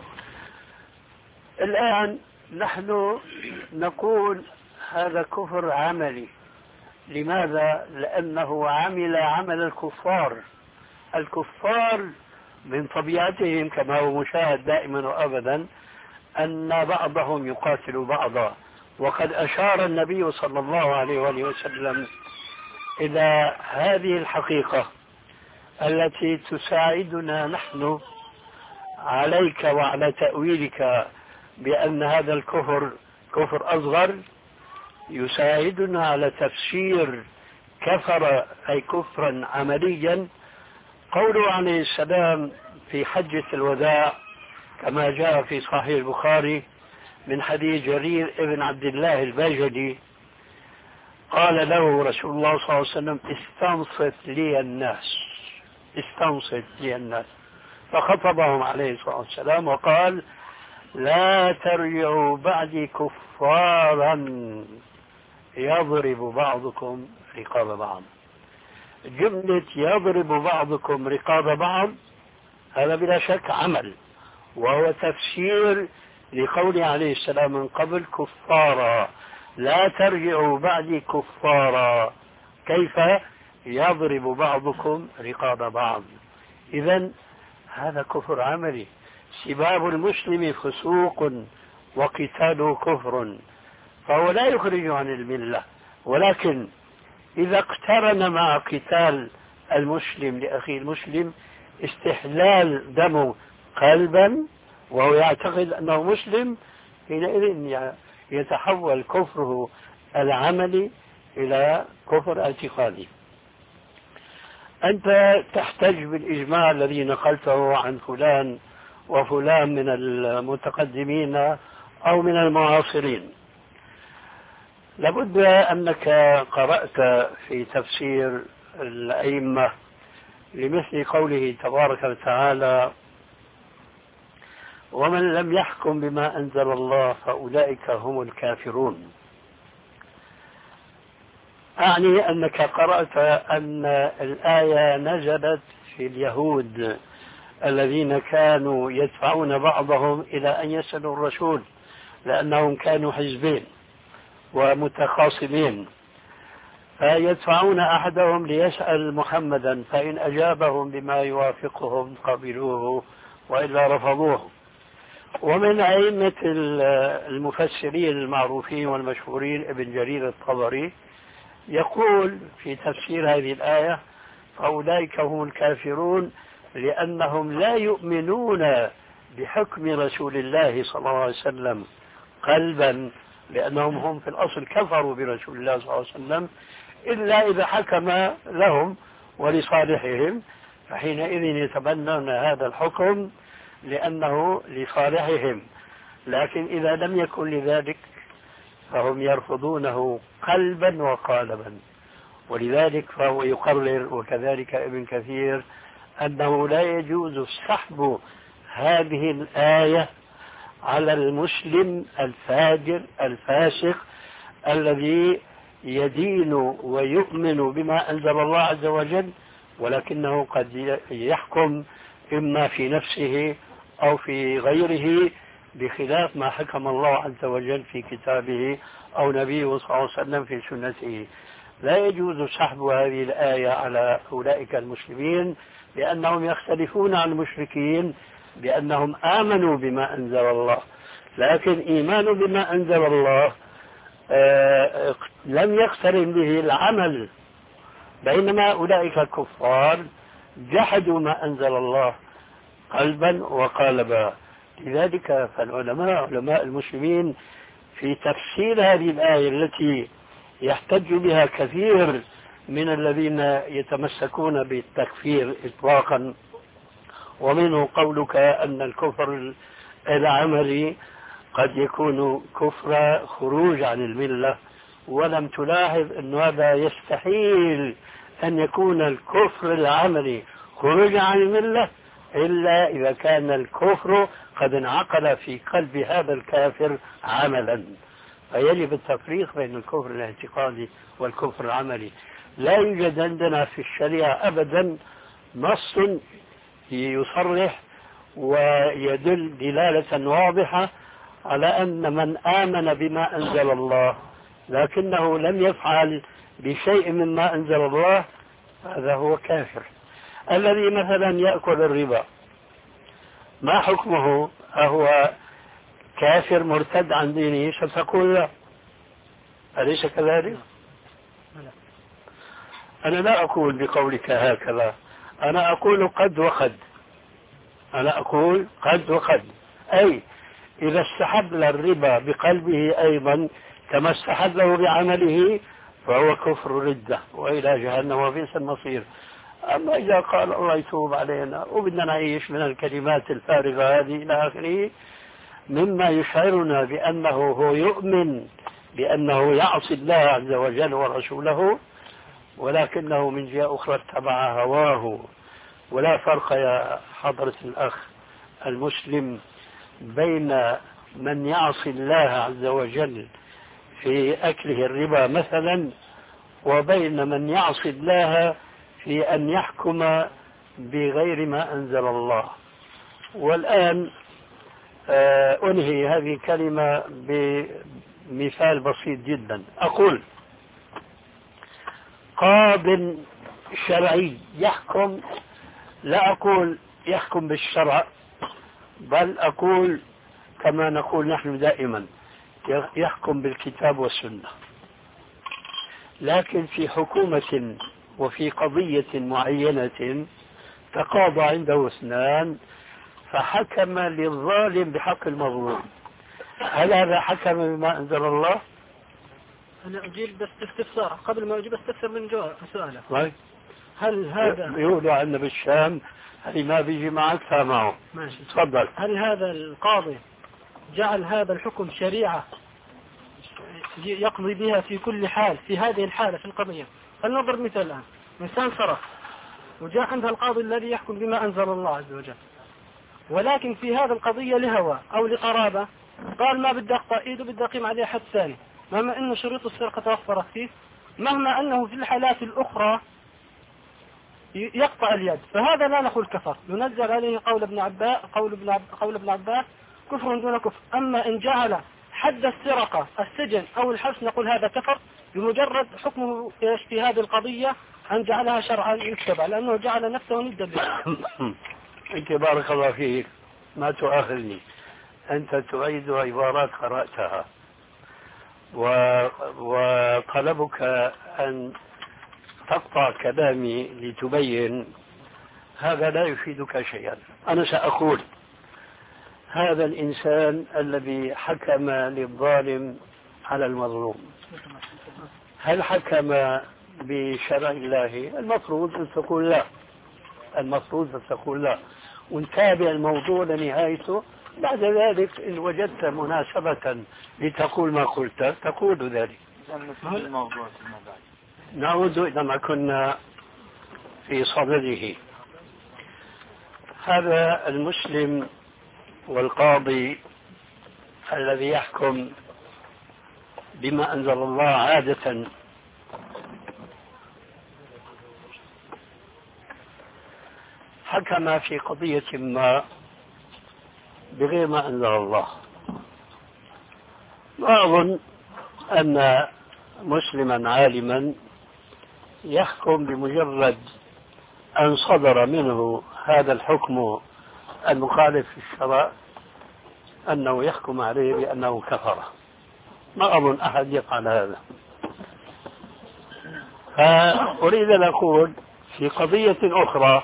الآن نحن نقول هذا كفر عملي. لماذا؟ لأنه عمل عمل الكفار. الكفار من طبيعتهم كما هو مشاهد دائما وأبدا أن بعضهم يقاتل بعضا، وقد أشار النبي صلى الله عليه وآله وسلم إلى هذه الحقيقة التي تساعدنا نحن عليك وعلى تأويلك بأن هذا الكفر كفر أصغر، يساعدنا على تفسير كفر أي كفرا عمليا. قوله عليه السلام في حجة الوداع كما جاء في صحيح البخاري من حديث جرير ابن عبد الله البجلي، قال له رسول الله صلى الله عليه وسلم: استنصت لي الناس، استنصت لي الناس، فخطبهم عليه الصلاة والسلام وقال: لا ترجعوا بعدي كفارا يضرب بعضكم رقاب بعض. جملة يضرب بعضكم رقاب بعض هذا بلا شك عمل، وهو تفسير لقول عليه السلام من قبل كفارا، لا ترجعوا بعدي كفارا، كيف يضرب بعضكم رقاب بعض. إذن هذا كفر عملي. سباب المسلم فسوق وقتاله كفر. فهو لا يخرج عن الملة، ولكن إذا اقترن مع قتال المسلم لأخيه المسلم استحلال دمه قلبا وهو يعتقد أنه مسلم، حينئذ يتحول كفره العملي إلى كفر اعتقادي. أنت تحتج بالإجماع الذي نقلته عن فلان وفلان من المتقدمين أو من المعاصرين. لابد أنك قرأت في تفسير الأئمة لمثل قوله تبارك وتعالى: ومن لم يحكم بما أنزل الله فأولئك هم الكافرون. أعني أنك قرأت أن الآية نزلت في اليهود الذين كانوا يدفعون بعضهم إلى أن يسألوا الرسول لأنهم كانوا حزبين ومتخاصمين، فيدفعون أحدهم ليسأل محمدا فإن أجابهم بما يوافقهم قبلوه وإلا رفضوه. ومن أئمة المفسرين المعروفين والمشهورين ابن جرير الطبري يقول في تفسير هذه الآية: فأولئك هم الكافرون لأنهم لا يؤمنون بحكم رسول الله صلى الله عليه وسلم قلبا، لأنهم هم في الأصل كفروا برسول الله صلى الله عليه وسلم إلا إذا حكم لهم ولصالحهم، فحينئذ يتبنون هذا الحكم لأنه لصالحهم. لكن إذا لم يكن لذلك فهم يرفضونه قلبا وقالبا. ولذلك فهو يقرر، وكذلك ابن كثير، أنه لا يجوز سحب هذه الآية على المسلم الفاجر الفاسق الذي يدين ويؤمن بما أنزل الله عز وجل، ولكنه قد يحكم إما في نفسه أو في غيره بخلاف ما حكم الله عز وجل في كتابه أو نبيه صلى الله عليه وسلم في سنته. لا يجوز سحب هذه الآية على أولئك المسلمين لأنهم يختلفون عن المشركين بأنهم آمنوا بما أنزل الله، لكن إيمان بما أنزل الله آه لم يقترن به العمل، بينما أولئك الكفار جحدوا ما أنزل الله قلبا وقالبا. لذلك فالعلماء علماء المسلمين في تفسير هذه الآية التي يحتج بها كثير من الذين يتمسكون بالتكفير إطلاقا، ومنه قولك أن الكفر العملي قد يكون كفر خروج عن الملة، ولم تلاحظ أن هذا يستحيل أن يكون الكفر العملي خروج عن الملة إلا إذا كان الكفر قد انعقد في قلب هذا الكافر عملا. فيجب التفريق بين الكفر الاعتقادي والكفر العملي. لا يوجد عندنا في الشريعة أبدا نص يصرح ويدل دلالة واضحة على أن من آمن بما أنزل الله لكنه لم يفعل بشيء مما أنزل الله هذا هو كافر. الذي مثلا يأكل الربا ما حكمه؟ أهو كافر مرتد عن دينه؟ ستقول لا، أليس كذلك؟ أنا لا أقول بقولك هكذا، أنا أقول قد وقد، أنا أقول قد وقد، أي إذا استحل الربا بقلبه أيضا كما استحله بعمله فهو كفر ردة وإلى جهنم وبئس المصير. أما إذا قال الله يتوب علينا وبدنا نعيش من الكلمات الفارغة هذه إلى آخره مما يشعرنا بأنه هو يؤمن بأنه يعصي الله عز وجل ورسوله، ولكنه من جهة أخرى اتبع هواه. ولا فرق يا حضرة الأخ المسلم بين من يعصي الله عز وجل في أكله الربا مثلا وبين من يعصي الله في أن يحكم بغير ما أنزل الله. والآن أنهي هذه الكلمة بمثال بسيط جدا. أقول قاض شرعي يحكم، لا أقول يحكم بالشرع بل أقول كما نقول نحن دائما يحكم بالكتاب والسنة، لكن في حكومة وفي قضية معينة تقاضى عنده اثنان فحكم للظالم بحق المظلوم، هل هذا حكم بما أنزل الله؟ أنا أجيب بس استفسار، قبل ما أجيب استفسر من جواب سؤاله. طيب. هل هذا يقولوا عندنا بالشام هل ما بيجي معك فمعه. ماشي. تفضل. هل هذا القاضي جعل هذا الحكم شريعة يقضي بها في كل حال في هذه الحالة في القضية؟ فلنضرب مثال الآن، إنسان سرق وجاء عندها القاضي الذي يحكم بما أنزل الله عز وجل، ولكن في هذا القضية لهوى أو لقرابة قال ما بدي أقطع إيده بدي أقيم عليه حد ثاني، مهما أن شروط السرقة توفرت فيه، مهما أنه في الحالات الأخرى يقطع اليد، فهذا لا نقول كفر، ننزل عليه قول ابن عباس قول ابن عب... قول ابن عباس كفر دون كفر. أما إن جعل حد السرقة السجن أو الحبس نقول هذا كفر بمجرد حكمه في هذه القضية أن جعلها شرعا يتبع، لأنه جعل نفسه ندا به. أنت بارك الله فيك ما تؤاخذني، أنت تعيد عبارات قرأتها و... وطلبك أن تقطع كلامي لتبين، هذا لا يفيدك شيئا. أنا سأقول هذا الإنسان الذي حكم للظالم على المظلوم هل حكم بشرع الله؟ المفروض أن تقول لا، المفروض أن تقول لا، ونتابع الموضوع لنهايته. بعد ذلك إن وجدت مناسبة لتقول ما قلت تقول ذلك. نعود إلى ما كنا في صدده. هذا المسلم والقاضي الذي يحكم بما أنزل الله عادة حكم في قضية ما بغير ما أنزل الله. وأظن أن مسلما عالما يحكم بمجرد أن صدر منه هذا الحكم المخالف في الشرع أنه يحكم عليه بأنه كفر. ما أظن أحد يفعل هذا. فأريد أن أقول في قضية أخرى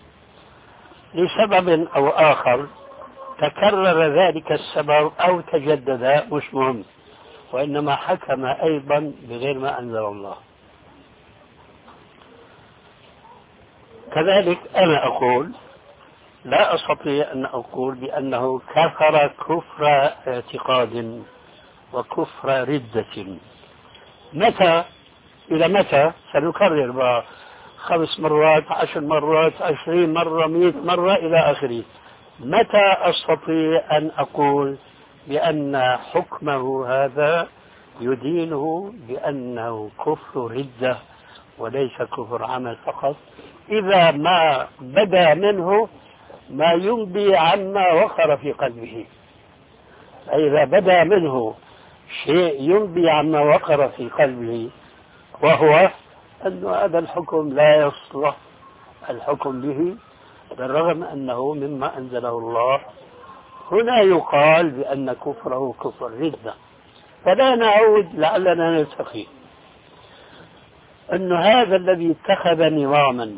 لسبب أو آخر تكرر ذلك السبب أو تجدد مش مهم، وإنما حكم أيضا بغير ما أنزل الله. كذلك أنا أقول لا أستطيع أن أقول بأنه كفر كفر اعتقاد وكفر ردة. متى إلى متى؟ سنكرر خمس مرات عشر مرات عشرين مرة مئة مرة إلى آخره. متى أستطيع أن أقول بأن حكمه هذا يدينه بأنه كفر ردة وليس كفر عمل فقط؟ إذا ما بدا منه ما ينبي عما وقر في قلبه. إذا بدا منه شيء ينبي عما وقر في قلبه وهو أن هذا الحكم لا يصلح الحكم به بالرغم أنه مما أنزله الله، هنا يقال بأن كفره كفر ردة. فلا نعود لعلنا نلتقي أن هذا الذي اتخذ نظاما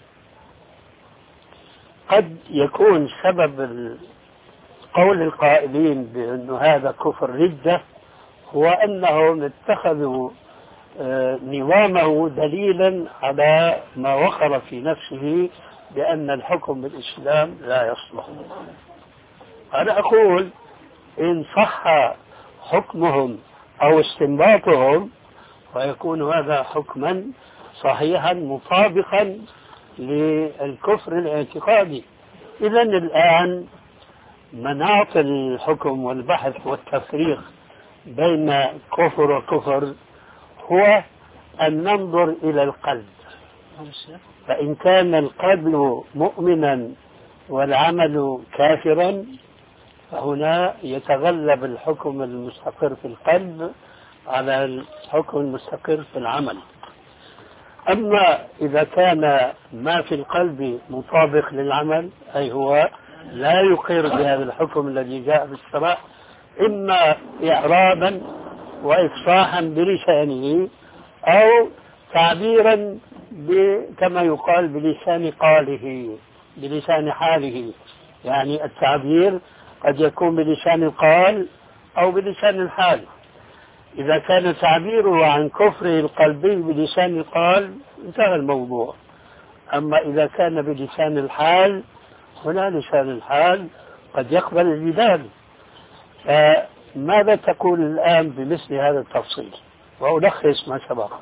قد يكون سبب قول القائلين بأن هذا كفر ردة هو أنهم اتخذوا نظامه دليلا على ما وقر في نفسه بأن الحكم بالإسلام لا يصلح. أنا أقول إن صح حكمهم أو استنباطهم فيكون هذا حكما صحيحا مطابقا للكفر الاعتقادي. إذن الآن مناط الحكم والبحث والتفريق بين كفر وكفر هو أن ننظر إلى القلب، فإن كان القلب مؤمنا والعمل كافرا فهنا يتغلب الحكم المستقر في القلب على الحكم المستقر في العمل. أما إذا كان ما في القلب مطابق للعمل أي هو لا يقر بهذا الحكم الذي جاء بالشرع إما إعرابا وإفصاحا بلسانه أو تعبيرا كما يقال بلسان قاله بلسان حاله. يعني التعبير قد يكون بلسان القال أو بلسان الحال. إذا كان تعبيره عن كفره القلبي بلسان القال انتهى الموضوع. أما إذا كان بلسان الحال هنا لسان الحال قد يقبل الجدال. فماذا تقول الآن بمثل هذا التفصيل؟ وألخص ما سبق.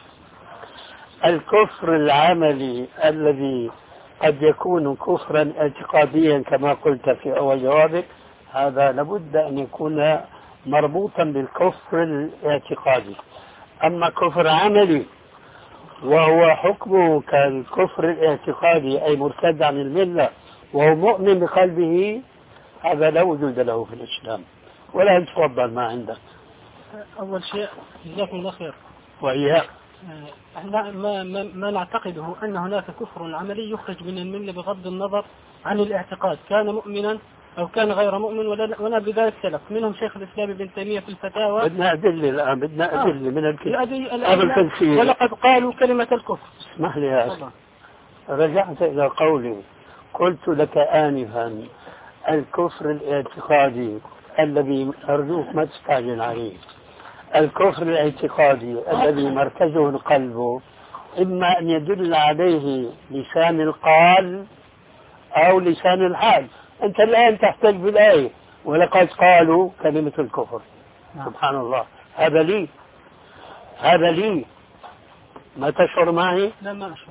الكفر العملي الذي قد يكون كفرا اعتقاديا كما قلت في أول جوابك، هذا لابد أن يكون مربوطا بالكفر الاعتقادي. أما كفر عملي وهو حكمه كالكفر الاعتقادي أي مرتد عن الملة وهو مؤمن بقلبه، هذا لا وجود له في الإسلام. ولا تفضل ما عندك. أول شيء جزاكم الله خير. وإياك. احنا ما, ما, ما نعتقده أن هناك كفر عملي يخرج من الملة بغض النظر عن الاعتقاد، كان مؤمنا أو كان غير مؤمن، ولا بذلك سلف منهم شيخ الإسلام ابن تيمية في الفتاوى. بدنا أدلة الآن، بدنا أدلة من الكتاب. ولقد قالوا كلمة الكفر. اسمح لي يا أخي، رجعت إلى قولي، قلت لك آنفا الكفر الاعتقادي الذي أرجوك ما تستعجل عليه. الكفر الاعتقادي الذي مركزه القلب إما أن يدل عليه لسان القال أو لسان الحال. أنت الآن تحتج بالآية ولقد قالوا كلمة الكفر. نعم. سبحان الله، هذا لي هذا لي ما تشعر معي؟ لا ما أشعر،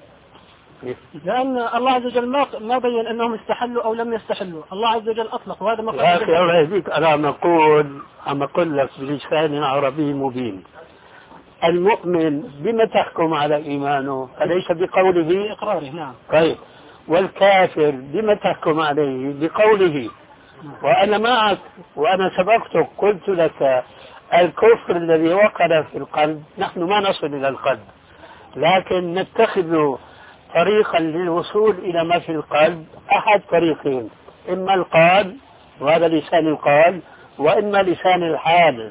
لأن الله عز وجل ما ما بين أنهم استحلوا أو لم يستحلوا. الله عز وجل أطلق، وهذا ما يا أخي الله يهديك، أنا عم أقول عم أقول لك بلسان عربي مبين. المؤمن بما تحكم على إيمانه؟ أليس بقوله؟ بإقراره. نعم. طيب، والكافر بما تحكم عليه؟ بقوله. وأنا معك، وأنا سبقتك قلت لك الكفر الذي وقع في القلب نحن ما نصل إلى القلب، لكن نتخذ طريقا للوصول إلى ما في القلب. أحد طريقين، إما القال وهذا لسان القال، وإما لسان الحال.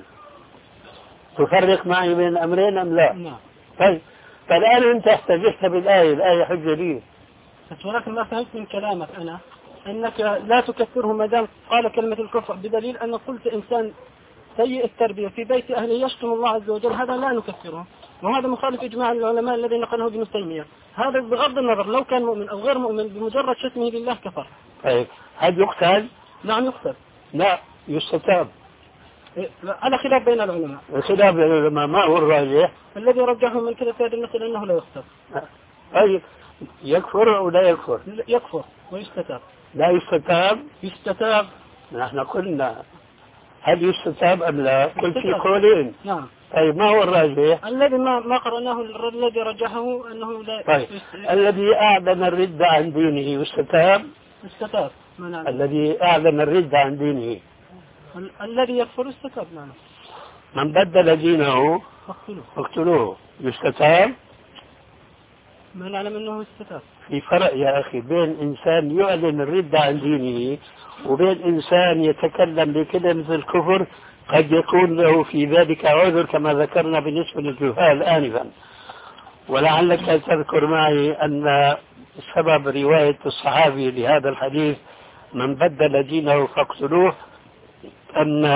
تفرق معي بين الأمرين أم لا؟ نعم. طيب، فالآن أنت احتجت بالآية، الآية حجة لي. ولكن ما فهمت من كلامك أنا أنك لا تكفره ما دام قال كلمة الكفر، بدليل أن قلت إنسان سيء التربية في بيت أهله يشتم الله عز وجل، هذا لا نكفره، وهذا مخالف إجماع العلماء الذي نقله ابن تيمية. هذا بغض النظر لو كان مؤمن أو غير مؤمن، بمجرد شتمه لله كفر. طيب، هل يقتل؟ نعم يقتل. لا، يستتاب. على خلاف بين العلماء. الخلاف بين العلماء ما هو الراجح؟ الذي رجحه من كذا في هذه المسألة أنه لا يقتل. طيب، يكفر أو لا يكفر؟ يكفر ويستتاب. لا يستتاب؟ يستتاب. نحن قلنا هل يستتاب أم لا؟ قلت في قولين. نعم. طيب، ما هو الراجح؟ الذي ما ما قرأناه الذي رجحه أنه لا. طيب، الذي أعلن الردة عن دينه يستتاب؟ يستتاب. الذي أعلن الردة عن دينه ال- الذي يكفر يستتاب. نعم. من بدل دينه فاقتلوه. يستتاب؟ ما نعلم أنه يستتاب. في فرق يا أخي بين إنسان يعلن الردة عن دينه وبين إنسان يتكلم بكلمة الكفر قد يكون له في ذلك عذر كما ذكرنا بالنسبة للجهال آنفا. ولعلك تذكر معي أن سبب رواية الصحابي لهذا الحديث من بدل دينه فاقتلوه أن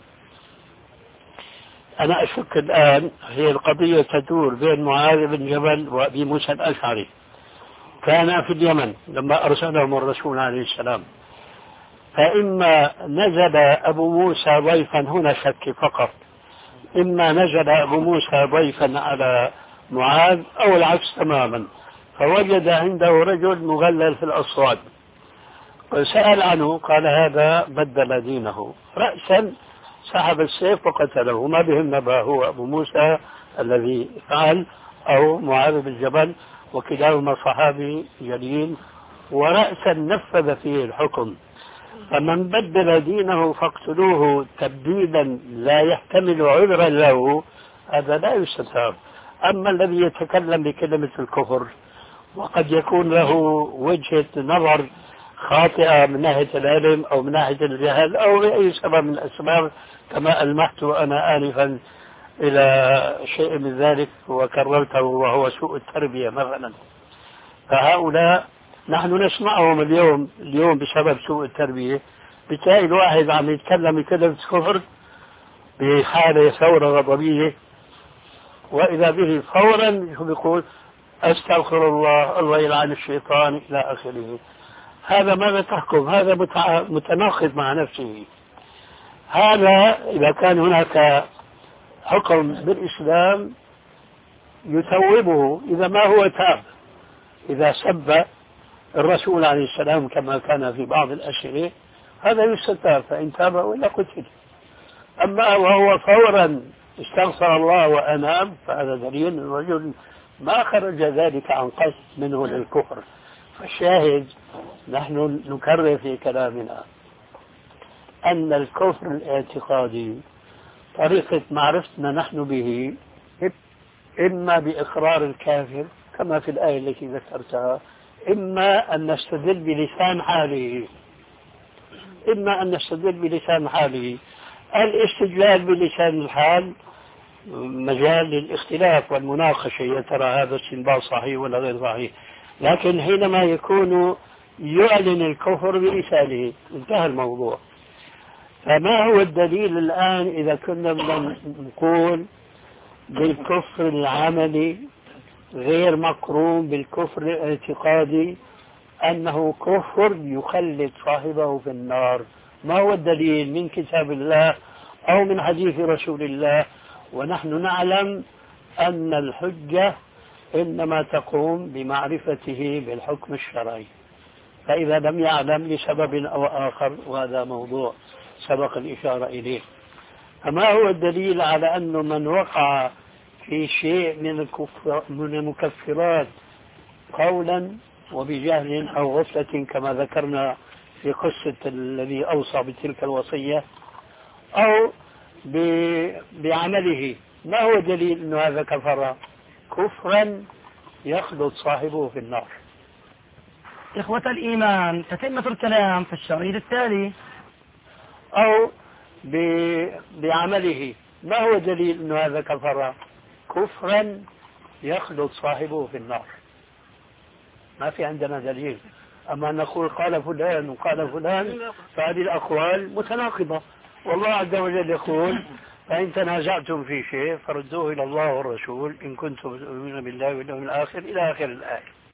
أنا أشك الآن هي القضية تدور بين معاذ بن جبل وأبي موسى الأشعري. كان في اليمن لما أرسلهم الرسول عليه السلام، فإما نزل أبو موسى ضيفا، هنا شك فقط، إما نزل أبو موسى ضيفا على معاذ أو العكس تماما، فوجد عنده رجل مغلل في الأصوات، سأل عنه قال هذا بدل دينه، رأسا سحب السيف وقتله. ما بهم نبأ هو أبو موسى الذي فعل أو معاذ بن جبل، وكلاهما صحابي جليل، ورأسا نفذ فيه الحكم. فمن بدل دينه فاقتلوه تبديلا لا يحتمل عذرا له، هذا لا يستتاب. أما الذي يتكلم بكلمة الكفر وقد يكون له وجهة نظر خاطئة من ناحية العلم أو من ناحية الجهل أو لأي سبب من الأسباب، كما ألمحت أنا آنفا إلى شيء من ذلك وكررته، وهو سوء التربية مثلا. فهؤلاء نحن نسمعهم اليوم اليوم بسبب سوء التربية. بتلاقي الواحد عم يتكلم كلمة كفر بحالة ثورة غضبية، وإذا به فورا يقول أستغفر الله، الله يلعن الشيطان إلى آخره. هذا ماذا تحكم؟ هذا متناقض مع نفسه. هذا إذا كان هناك حكم بالإسلام يثوبه إذا ما هو تاب. إذا سب الرسول عليه السلام كما كان في بعض الأشياء هذا يستتاب، فإن تاب وإلا قتل. أما وهو فورا استغفر الله وأناب فهذا دليل أن الرجل ما خرج ذلك عن قصد منه للكفر. فالشاهد نحن نكرر في كلامنا أن الكفر الاعتقادي طريقة معرفتنا نحن به إما بإقرار الكافر كما في الآية التي ذكرتها، إما أن نستدل بلسان حاله إما أن نستدل بلسان حاله. الاستدلال بلسان الحال مجال للاختلاف والمناقشة، يا ترى هذا استنباط صحيح ولا غير صحيح. لكن حينما يكون يعلن الكفر بلسانه انتهى الموضوع. فما هو الدليل الآن إذا كنا نقول بالكفر العملي غير مقرون بالكفر الاعتقادي أنه كفر يخلد صاحبه في النار؟ ما هو الدليل من كتاب الله أو من حديث رسول الله؟ ونحن نعلم أن الحجة إنما تقوم بمعرفته بالحكم الشرعي، فإذا لم يعلم لسبب أو آخر وهذا موضوع سبق الإشارة إليه. فما هو الدليل على أنه من وقع في شيء من من المكفرات قولا وبجهل أو غفلة كما ذكرنا في قصة الذي أوصى بتلك الوصية أو بعمله، ما هو دليل أنه هذا كفر كفرا يخلد صاحبه في النار؟ إخوة الإيمان، تتمة الكلام في الشريط التالي. أو بعمله، ما هو دليل أنه هذا كفر كفرا يخلد صاحبه في النار؟ ما في عندنا دليل. أما نقول قال فلان وقال فلان فهذه الأقوال متناقضة. والله عز وجل يقول فإن تنازعتم في شيء فردوه إلى الله والرسول إن كنتم تؤمنون بالله واليوم الآخر إلى آخر الآية.